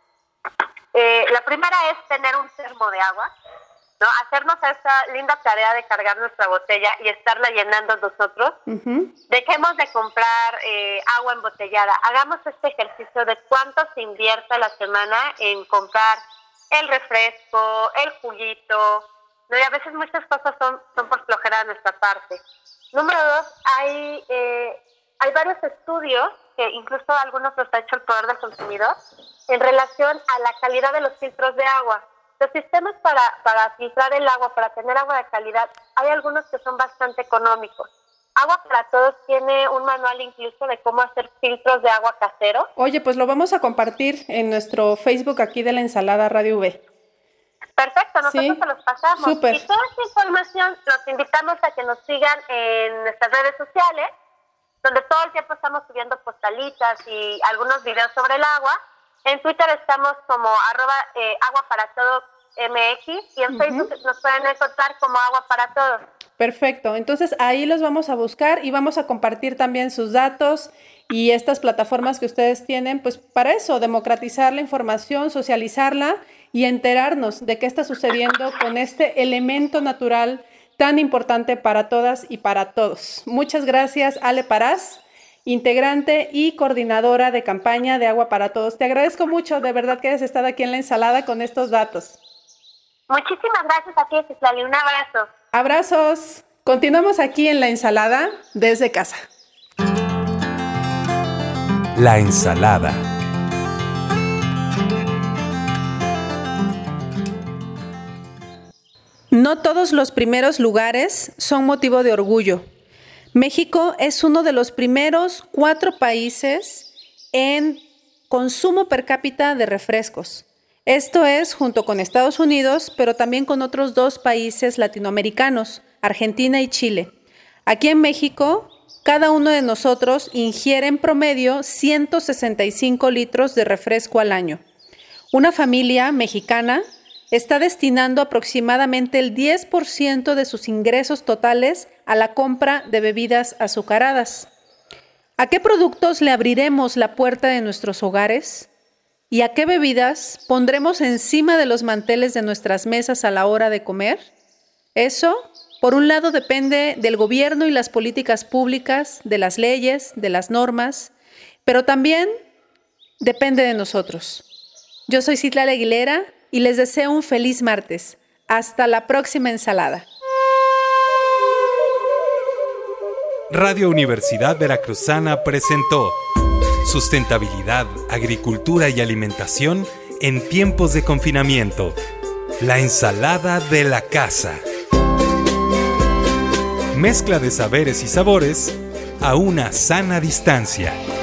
es tener un termo de agua, ¿no? Hacernos esa linda tarea de cargar nuestra botella y estarla llenando nosotros. Uh-huh. Dejemos de comprar agua embotellada. Hagamos este ejercicio de cuánto se invierte a la semana en comprar el refresco, el juguito, ¿no? Y a veces muchas cosas son por flojera de nuestra parte. Número 2, hay varios estudios, que incluso algunos los ha hecho el Poder del Consumidor, en relación a la calidad de los filtros de agua. Los sistemas para filtrar el agua, para tener agua de calidad, hay algunos que son bastante económicos. Agua para Todos tiene un manual incluso de cómo hacer filtros de agua casero. Oye, pues lo vamos a compartir en nuestro Facebook aquí de la Ensalada Radio V. Perfecto, nosotros se los pasamos. Súper. Y toda esta información los invitamos a que nos sigan en nuestras redes sociales, donde todo el tiempo estamos subiendo postalitas y algunos videos sobre el agua. En Twitter estamos como @aguaparatodos.mx y en Facebook nos pueden encontrar como Agua para Todos. Perfecto, entonces ahí los vamos a buscar y vamos a compartir también sus datos y estas plataformas que ustedes tienen, pues para eso, democratizar la información, socializarla y enterarnos de qué está sucediendo con este elemento natural tan importante para todas y para todos. Muchas gracias, Ale Parás, integrante y coordinadora de campaña de Agua para Todos. Te agradezco mucho, de verdad, que hayas estado aquí en la ensalada con estos datos. Muchísimas gracias a ti, Citlali. Un abrazo. Abrazos. Continuamos aquí en la ensalada desde casa. La ensalada. No todos los primeros lugares son motivo de orgullo. México es uno de los primeros 4 países en consumo per cápita de refrescos. Esto es junto con Estados Unidos, pero también con otros 2 países latinoamericanos, Argentina y Chile. Aquí en México, cada uno de nosotros ingiere en promedio 165 litros de refresco al año. Una familia mexicana está destinando aproximadamente el 10% de sus ingresos totales a la compra de bebidas azucaradas. ¿A qué productos le abriremos la puerta de nuestros hogares? ¿Y a qué bebidas pondremos encima de los manteles de nuestras mesas a la hora de comer? Eso, por un lado, depende del gobierno y las políticas públicas, de las leyes, de las normas, pero también depende de nosotros. Yo soy Citlali Aguilera y les deseo un feliz martes. Hasta la próxima ensalada. Radio Universidad Veracruzana presentó Sustentabilidad, Agricultura y Alimentación en tiempos de confinamiento. La ensalada de la casa. Mezcla de saberes y sabores a una sana distancia.